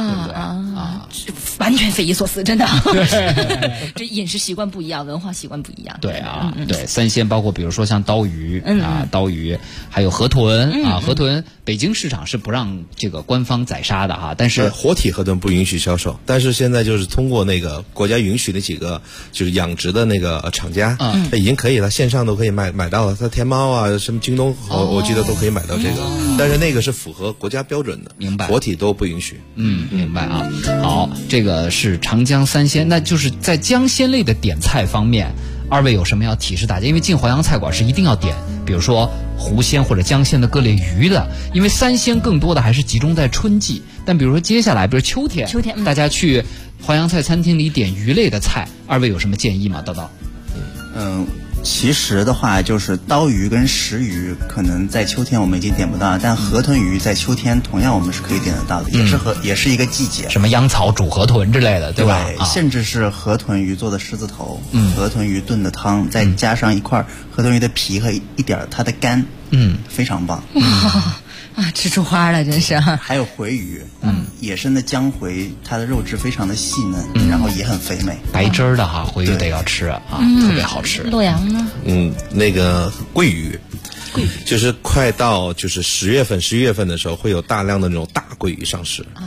完全匪夷所思，真的。这饮食习惯不一样，文化习惯不一样。 对啊，对三鲜包括比如说像刀鱼刀鱼，还有河豚河豚，北京市场是不让这个官方宰杀的哈，但是活体河豚不允许销售，但是现在就是通过那个国家允许的几个就是养殖的那个厂家，已经可以了，线上都可以买到了，在天猫啊什么京东，我记得都可以买到这个，但是那个是符合国家标准的， 明白？ 活体都不允许。 明白啊。好，这个是长江三鲜，那就是在江鲜类的点菜方面，二位有什么要提示大家？因为进淮扬菜馆是一定要点，比如说湖鲜或者江鲜的各类鱼的，因为三鲜更多的还是集中在春季。但比如说接下来，比如秋天，大家去淮扬菜餐厅里点鱼类的菜，二位有什么建议吗？叨叨？ 其实的话，就是刀鱼跟石鱼，可能在秋天我们已经点不到了，但河豚鱼在秋天同样我们是可以点得到的，也是一个季节。 什么秧草煮河豚之类的，对吧？ 对，甚至是河豚鱼做的狮子头，河豚鱼炖的汤，再加上一块河豚鱼的皮和一点它的肝，非常棒。 吃出花了，真是。 还有回鱼，野生的江回，它的肉质非常的细嫩，然后也很肥美。 白汁儿的哈，回鱼得要吃特别好吃。 洛阳呢？ 那个桂鱼。就是快到就是10月份、11月份的时候，会有大量的那种大桂鱼上市，就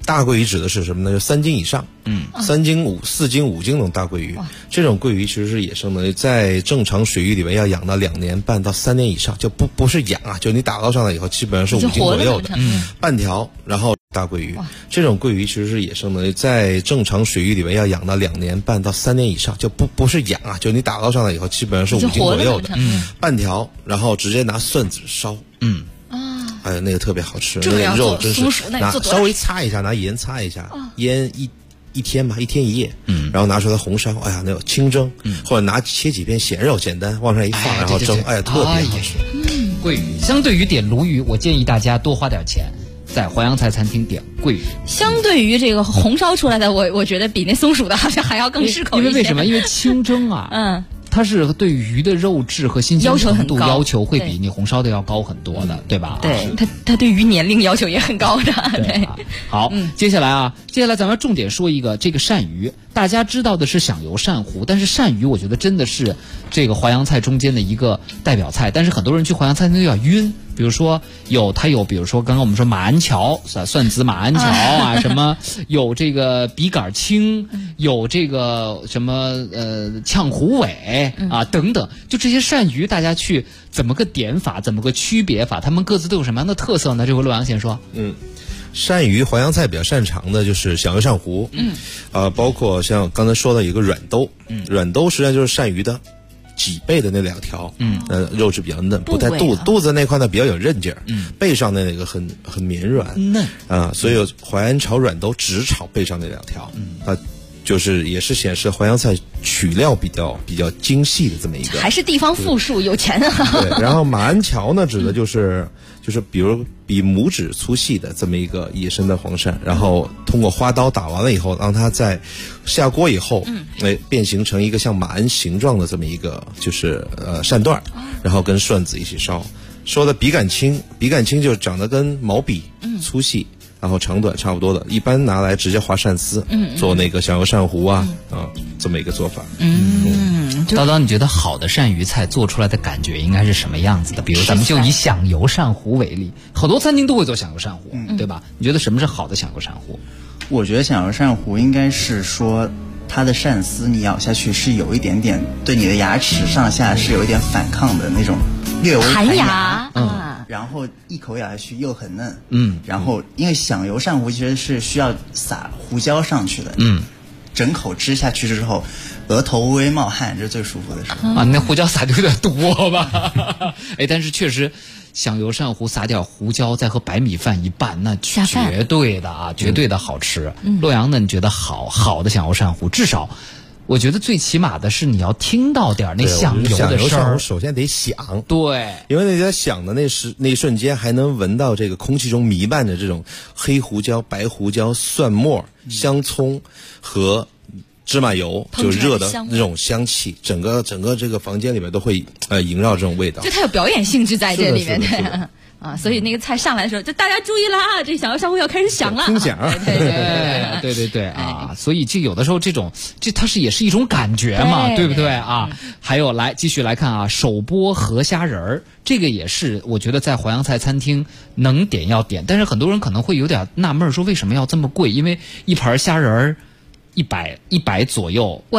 大桂鱼指的是什么呢？就3斤以上，3斤4斤5斤那种大桂鱼。这种桂鱼其实是野生的，在正常水域里面要养到2年半到3年以上，就不是养啊，就你打捞上来以后基本上是5斤左右的，半条，然后大桂鱼。这种桂鱼其实是野生的，在正常水域里面要养到2年半到3年以上，就不是养啊，就你打捞上来以后基本上是5斤左右的，半条，然后直接拿蒜子烧。哎，那个特别好吃，那个肉真是稍微擦一下，拿盐擦一下，腌一天吧，1天1夜，然后拿出来红烧，哎呀，那个清蒸，或者切几片咸肉，简单往上一放，然后蒸，哎呀，特别好吃。 桂鱼，相对于点鲈鱼，我建议大家多花点钱，在淮扬菜餐厅点桂鱼。 相对于这个红烧出来的，我觉得比那松鼠的好像还要更适口一些。 因为为什么？因为清蒸啊，它是对鱼的肉质和新鲜程度要求会比你红烧的要高很多的，对吧？ 对，它对于年龄要求也很高的。对， 好，接下来咱们重点说一个这个鳝鱼。大家知道的是响油鳝糊，但是鳝鱼我觉得真的是这个淮扬菜中间的一个代表菜。但是很多人去淮扬菜都有点晕，比如说比如说刚刚我们说马鞍桥蒜子马鞍桥啊，什么有这个笔杆青，有这个什么炝虎尾啊等等，就这些鳝鱼大家去怎么个点法，怎么个区别法，他们各自都有什么样的特色呢？这回洛阳先说。 鳝鱼淮扬菜比较擅长的就是响油鳝糊，包括像刚才说的一个软兜，软兜实际上就是鳝鱼的脊背的那2条，肉质比较嫩，不太肚子那块呢比较有韧劲儿，背上的那个很绵软嫩所以淮安炒软兜只炒背上那2条，就是也是显示淮扬菜取料比较精细的这么一个， 还是地方富庶有钱啊。 对，然后马鞍桥呢指的就是比如比拇指粗细的这么一个野生的黄鳝，然后通过花刀打完了以后，让它在下锅以后，变形成一个像马鞍形状的这么一个就是鳝段，然后跟蒜子一起烧。说的笔杆青就长得跟毛笔粗细。然后长短差不多的，一般拿来直接划鳝丝，做那个响油鳝糊这么一个做法。 叨叨，你觉得好的鳝鱼菜做出来的感觉应该是什么样子的？比如咱们就以响油鳝糊为例，好多餐厅都会做响油鳝糊，对吧？你觉得什么是好的响油鳝糊？ 我觉得响油鳝糊应该是说它的鳝丝你咬下去是有一点点对你的牙齿上下是有一点反抗的那种略微弹牙然后一口咬下去又很嫩，然后因为响油鳝糊其实是需要撒胡椒上去的，整口吃下去之后，额头微微冒汗，这是最舒服的时候那胡椒撒的有点多吧？但是确实，响油鳝糊撒点胡椒，再和白米饭一拌，那绝对的绝对的好吃。洛阳呢，你觉得好的响油鳝糊，至少。我觉得最起码的是你要听到点那响油的声儿， 首先得响， 对， 因为你在响的那一瞬间，还能闻到这个空气中弥漫着这种黑胡椒、白胡椒、蒜末、香葱和芝麻油就热的那种香气，整个这个房间里面都会萦绕这种味道， 就它有表演性质在这里面的。所以那个菜上来的时候，就大家注意啦，这响油鳝糊要开始响了， 听响， 对所以这有的时候它也是一种感觉嘛，对不对啊？还有继续来看手剥河虾仁儿，这个也是我觉得在淮扬菜餐厅能点要点，但是很多人可能会有点纳闷，说为什么要这么贵？因为一盘虾仁儿。100左右。 我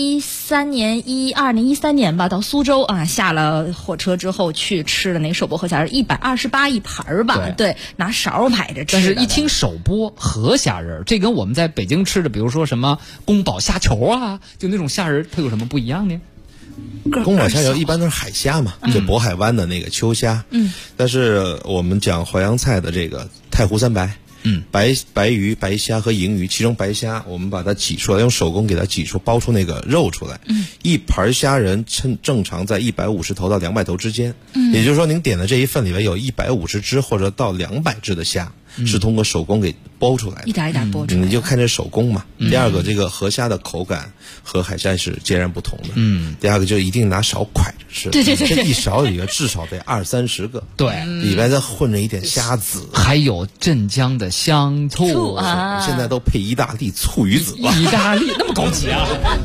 13年吧，到苏州下了火车之后去吃的那手剥河虾仁，128一盘吧，对，拿勺买着吃。 但是一听手剥河虾仁，这跟我们在北京吃的，比如说什么宫保虾球就那种虾仁，它有什么不一样呢？ 宫保虾球一般都是海虾嘛，就渤海湾的那个秋虾。但是我们讲淮扬菜的这个太湖三白。白鱼、白虾和银鱼，其中白虾我们把它挤出来，用手工给它挤出，剥出那个肉出来。一盘虾仁正常在150头到200头之间，也就是说您点的这一份里面有150只或者到200只的虾。是通过手工给剥出来的， 一点一点剥出来， 你就看这手工嘛。第二个，这个河虾的口感和海虾是截然不同的。第二个就一定拿勺蒯着吃， 对， 这一勺里面至少得20-30个， 对， 里边再混着一点虾子， 还有镇江的香醋现在都配意大利醋鱼子了， 意大利那么高级啊！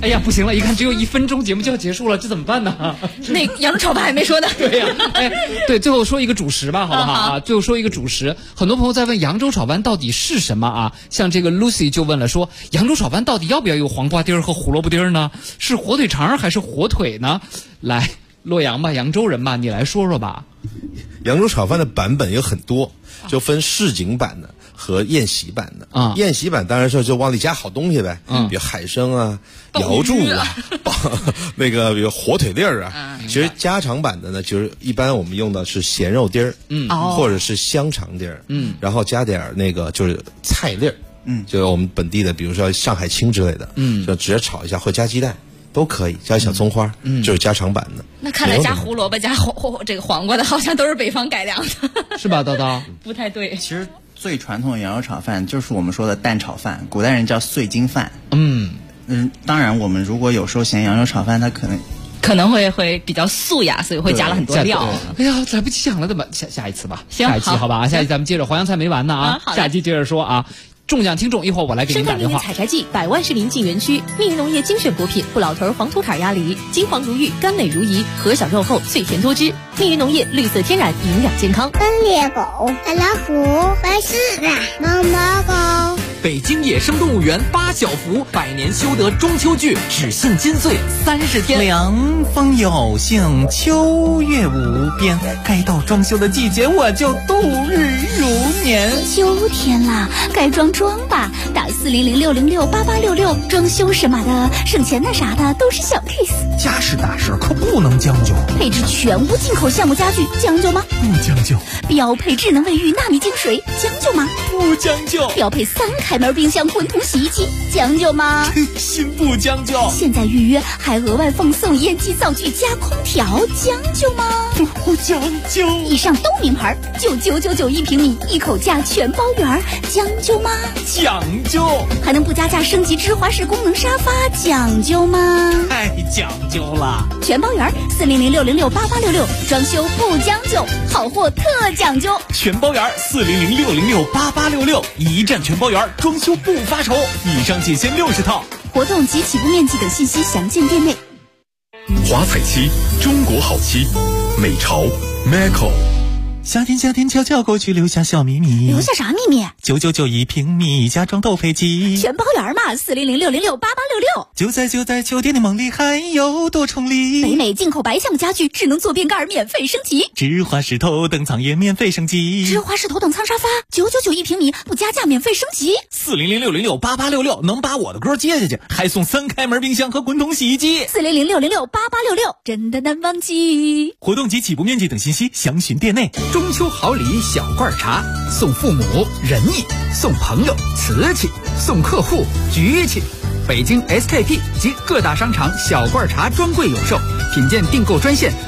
哎呀，不行了，一看只有1分钟，节目就要结束了，这怎么办呢？ 那扬州炒饭还没说呢。 对呀，对，最后说一个主食吧，好不好啊？最后说一个主食，很多朋友在问扬州炒饭到底是什么啊？像这个 Lucy 就问了，说扬州炒饭到底要不要有黄瓜丁儿和胡萝卜丁儿呢？是火腿肠还是火腿呢？来，洛阳吧，扬州人吧，你来说说吧。 扬州炒饭的版本有很多，就分市井版的和宴席版的啊。宴席版当然是就往里加好东西呗，比如海参啊、瑶柱啊，那个比如火腿粒儿啊。其实家常版的呢，就是一般我们用的是咸肉丁儿，或者是香肠丁儿，然后加点那个就是菜粒儿，就是我们本地的，比如说上海青之类的，就直接炒一下，或加鸡蛋。都可以加小葱花，就是家常版的。 那看来加胡萝卜加这个黄瓜的，好像都是北方改良的， 是吧，叨叨？ 不太对。 其实最传统的扬州炒饭就是我们说的蛋炒饭，古代人叫碎金饭。当然我们如果有时候嫌扬州炒饭，它可能会比较素雅，所以会加了很多料。 哎呀，来不及讲了，怎么下一次吧？ 行， 下一期好吧？下一期咱们接着淮扬菜没完呢啊！下一期接着说啊。中奖听众，一会儿我来给您打电话。 生态名园采摘季，百万士林进园区，密云农业精选果品，不老头黄土坎鸭梨，金黄如玉，甘美如饴，核小肉厚，脆甜多汁。密云农业绿色天然，营养健康。 斑鬣狗、大老虎、白狮子、毛毛狗。 北京野生动物园八小福百年修得中秋剧只限金穗30天。 凉风有幸，秋月无边，该到装修的季节，我就度日如年。 秋天啦，该装吧，打400-606-8866，装修什么的，省钱的啥的都是小 case。 家事大事可不能将就。 配置全屋进口橡木家具，将就吗？ 不将就。 标配智能卫浴纳米净水，将就吗？ 不将就。 标配3开门冰箱混同洗衣机，将就吗？ 真心不将就。 现在预约还额外奉送烟机灶具加空调，将就吗？ 不将就。 以上都名牌，999一平米，一口价全包圆，将就吗？ 讲究。 还能不加价升级芝华士功能沙发，讲究吗？ 太讲究了。 全包圆，400-606-8866，装修不将就，好货特讲究。 全包圆，400-606-8866，一站全包圆，装修不发愁。以上仅限60套。 活动及起步面积等信息详见店内。 华彩漆，中国好漆，美潮 Macco。 夏天悄悄过去，留下小秘密。 留下啥秘密 ？999一平米，家装斗飞机。 全包圆嘛，400-606-8866。 就在酒店的梦里，还有多重礼。 北美进口白橡木家具，智能坐便盖免费升级。 芝华士头等舱也免费升级。 芝华士头等舱沙发999一平米，不加价免费升级。 400-606-8866，能把我的歌接下去，还送3开门冰箱和滚筒洗衣机。 400-606-8866，真的难忘记。 活动及起步面积等信息详询店内。 中秋好礼小罐茶，送父母仁义，送朋友瓷器，送客户局气。 北京 SKP 及各大商场小罐茶专柜有售，品鉴订购专线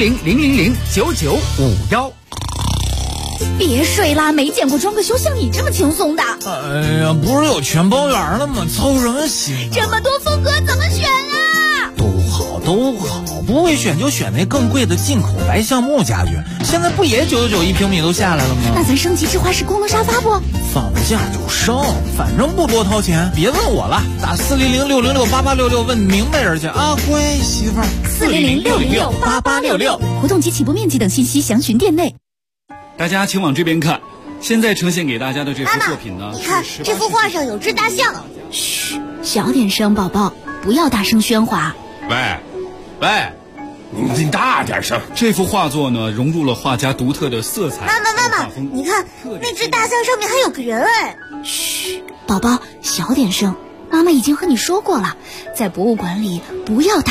400-000-9951。 别睡啦，没见过装个修像你这么轻松的。 哎呀，不是有全包圆了吗？操什么心？ 这么多风格怎么选啊？ 都好，不会选就选那更贵的进口白橡木家具。现在不也999一平米都下来了吗？ 那咱升级芝华士功能沙发不？ 放价就升，反正不多掏钱。别问我了，打400-606-8866问明白人去啊！乖媳妇儿。 400-606-8866，活动及起步面积等信息详询店内。 大家请往这边看，现在呈现给大家的这幅作品呢， 你看这幅画上有只大象。 嘘，小点声，宝宝，不要大声喧哗。 喂，你大点声！这幅画作呢，融入了画家独特的色彩。 妈妈，你看那只大象上面还有个人哎！ 嘘，宝宝，小点声。妈妈已经和你说过了，在博物馆里不要大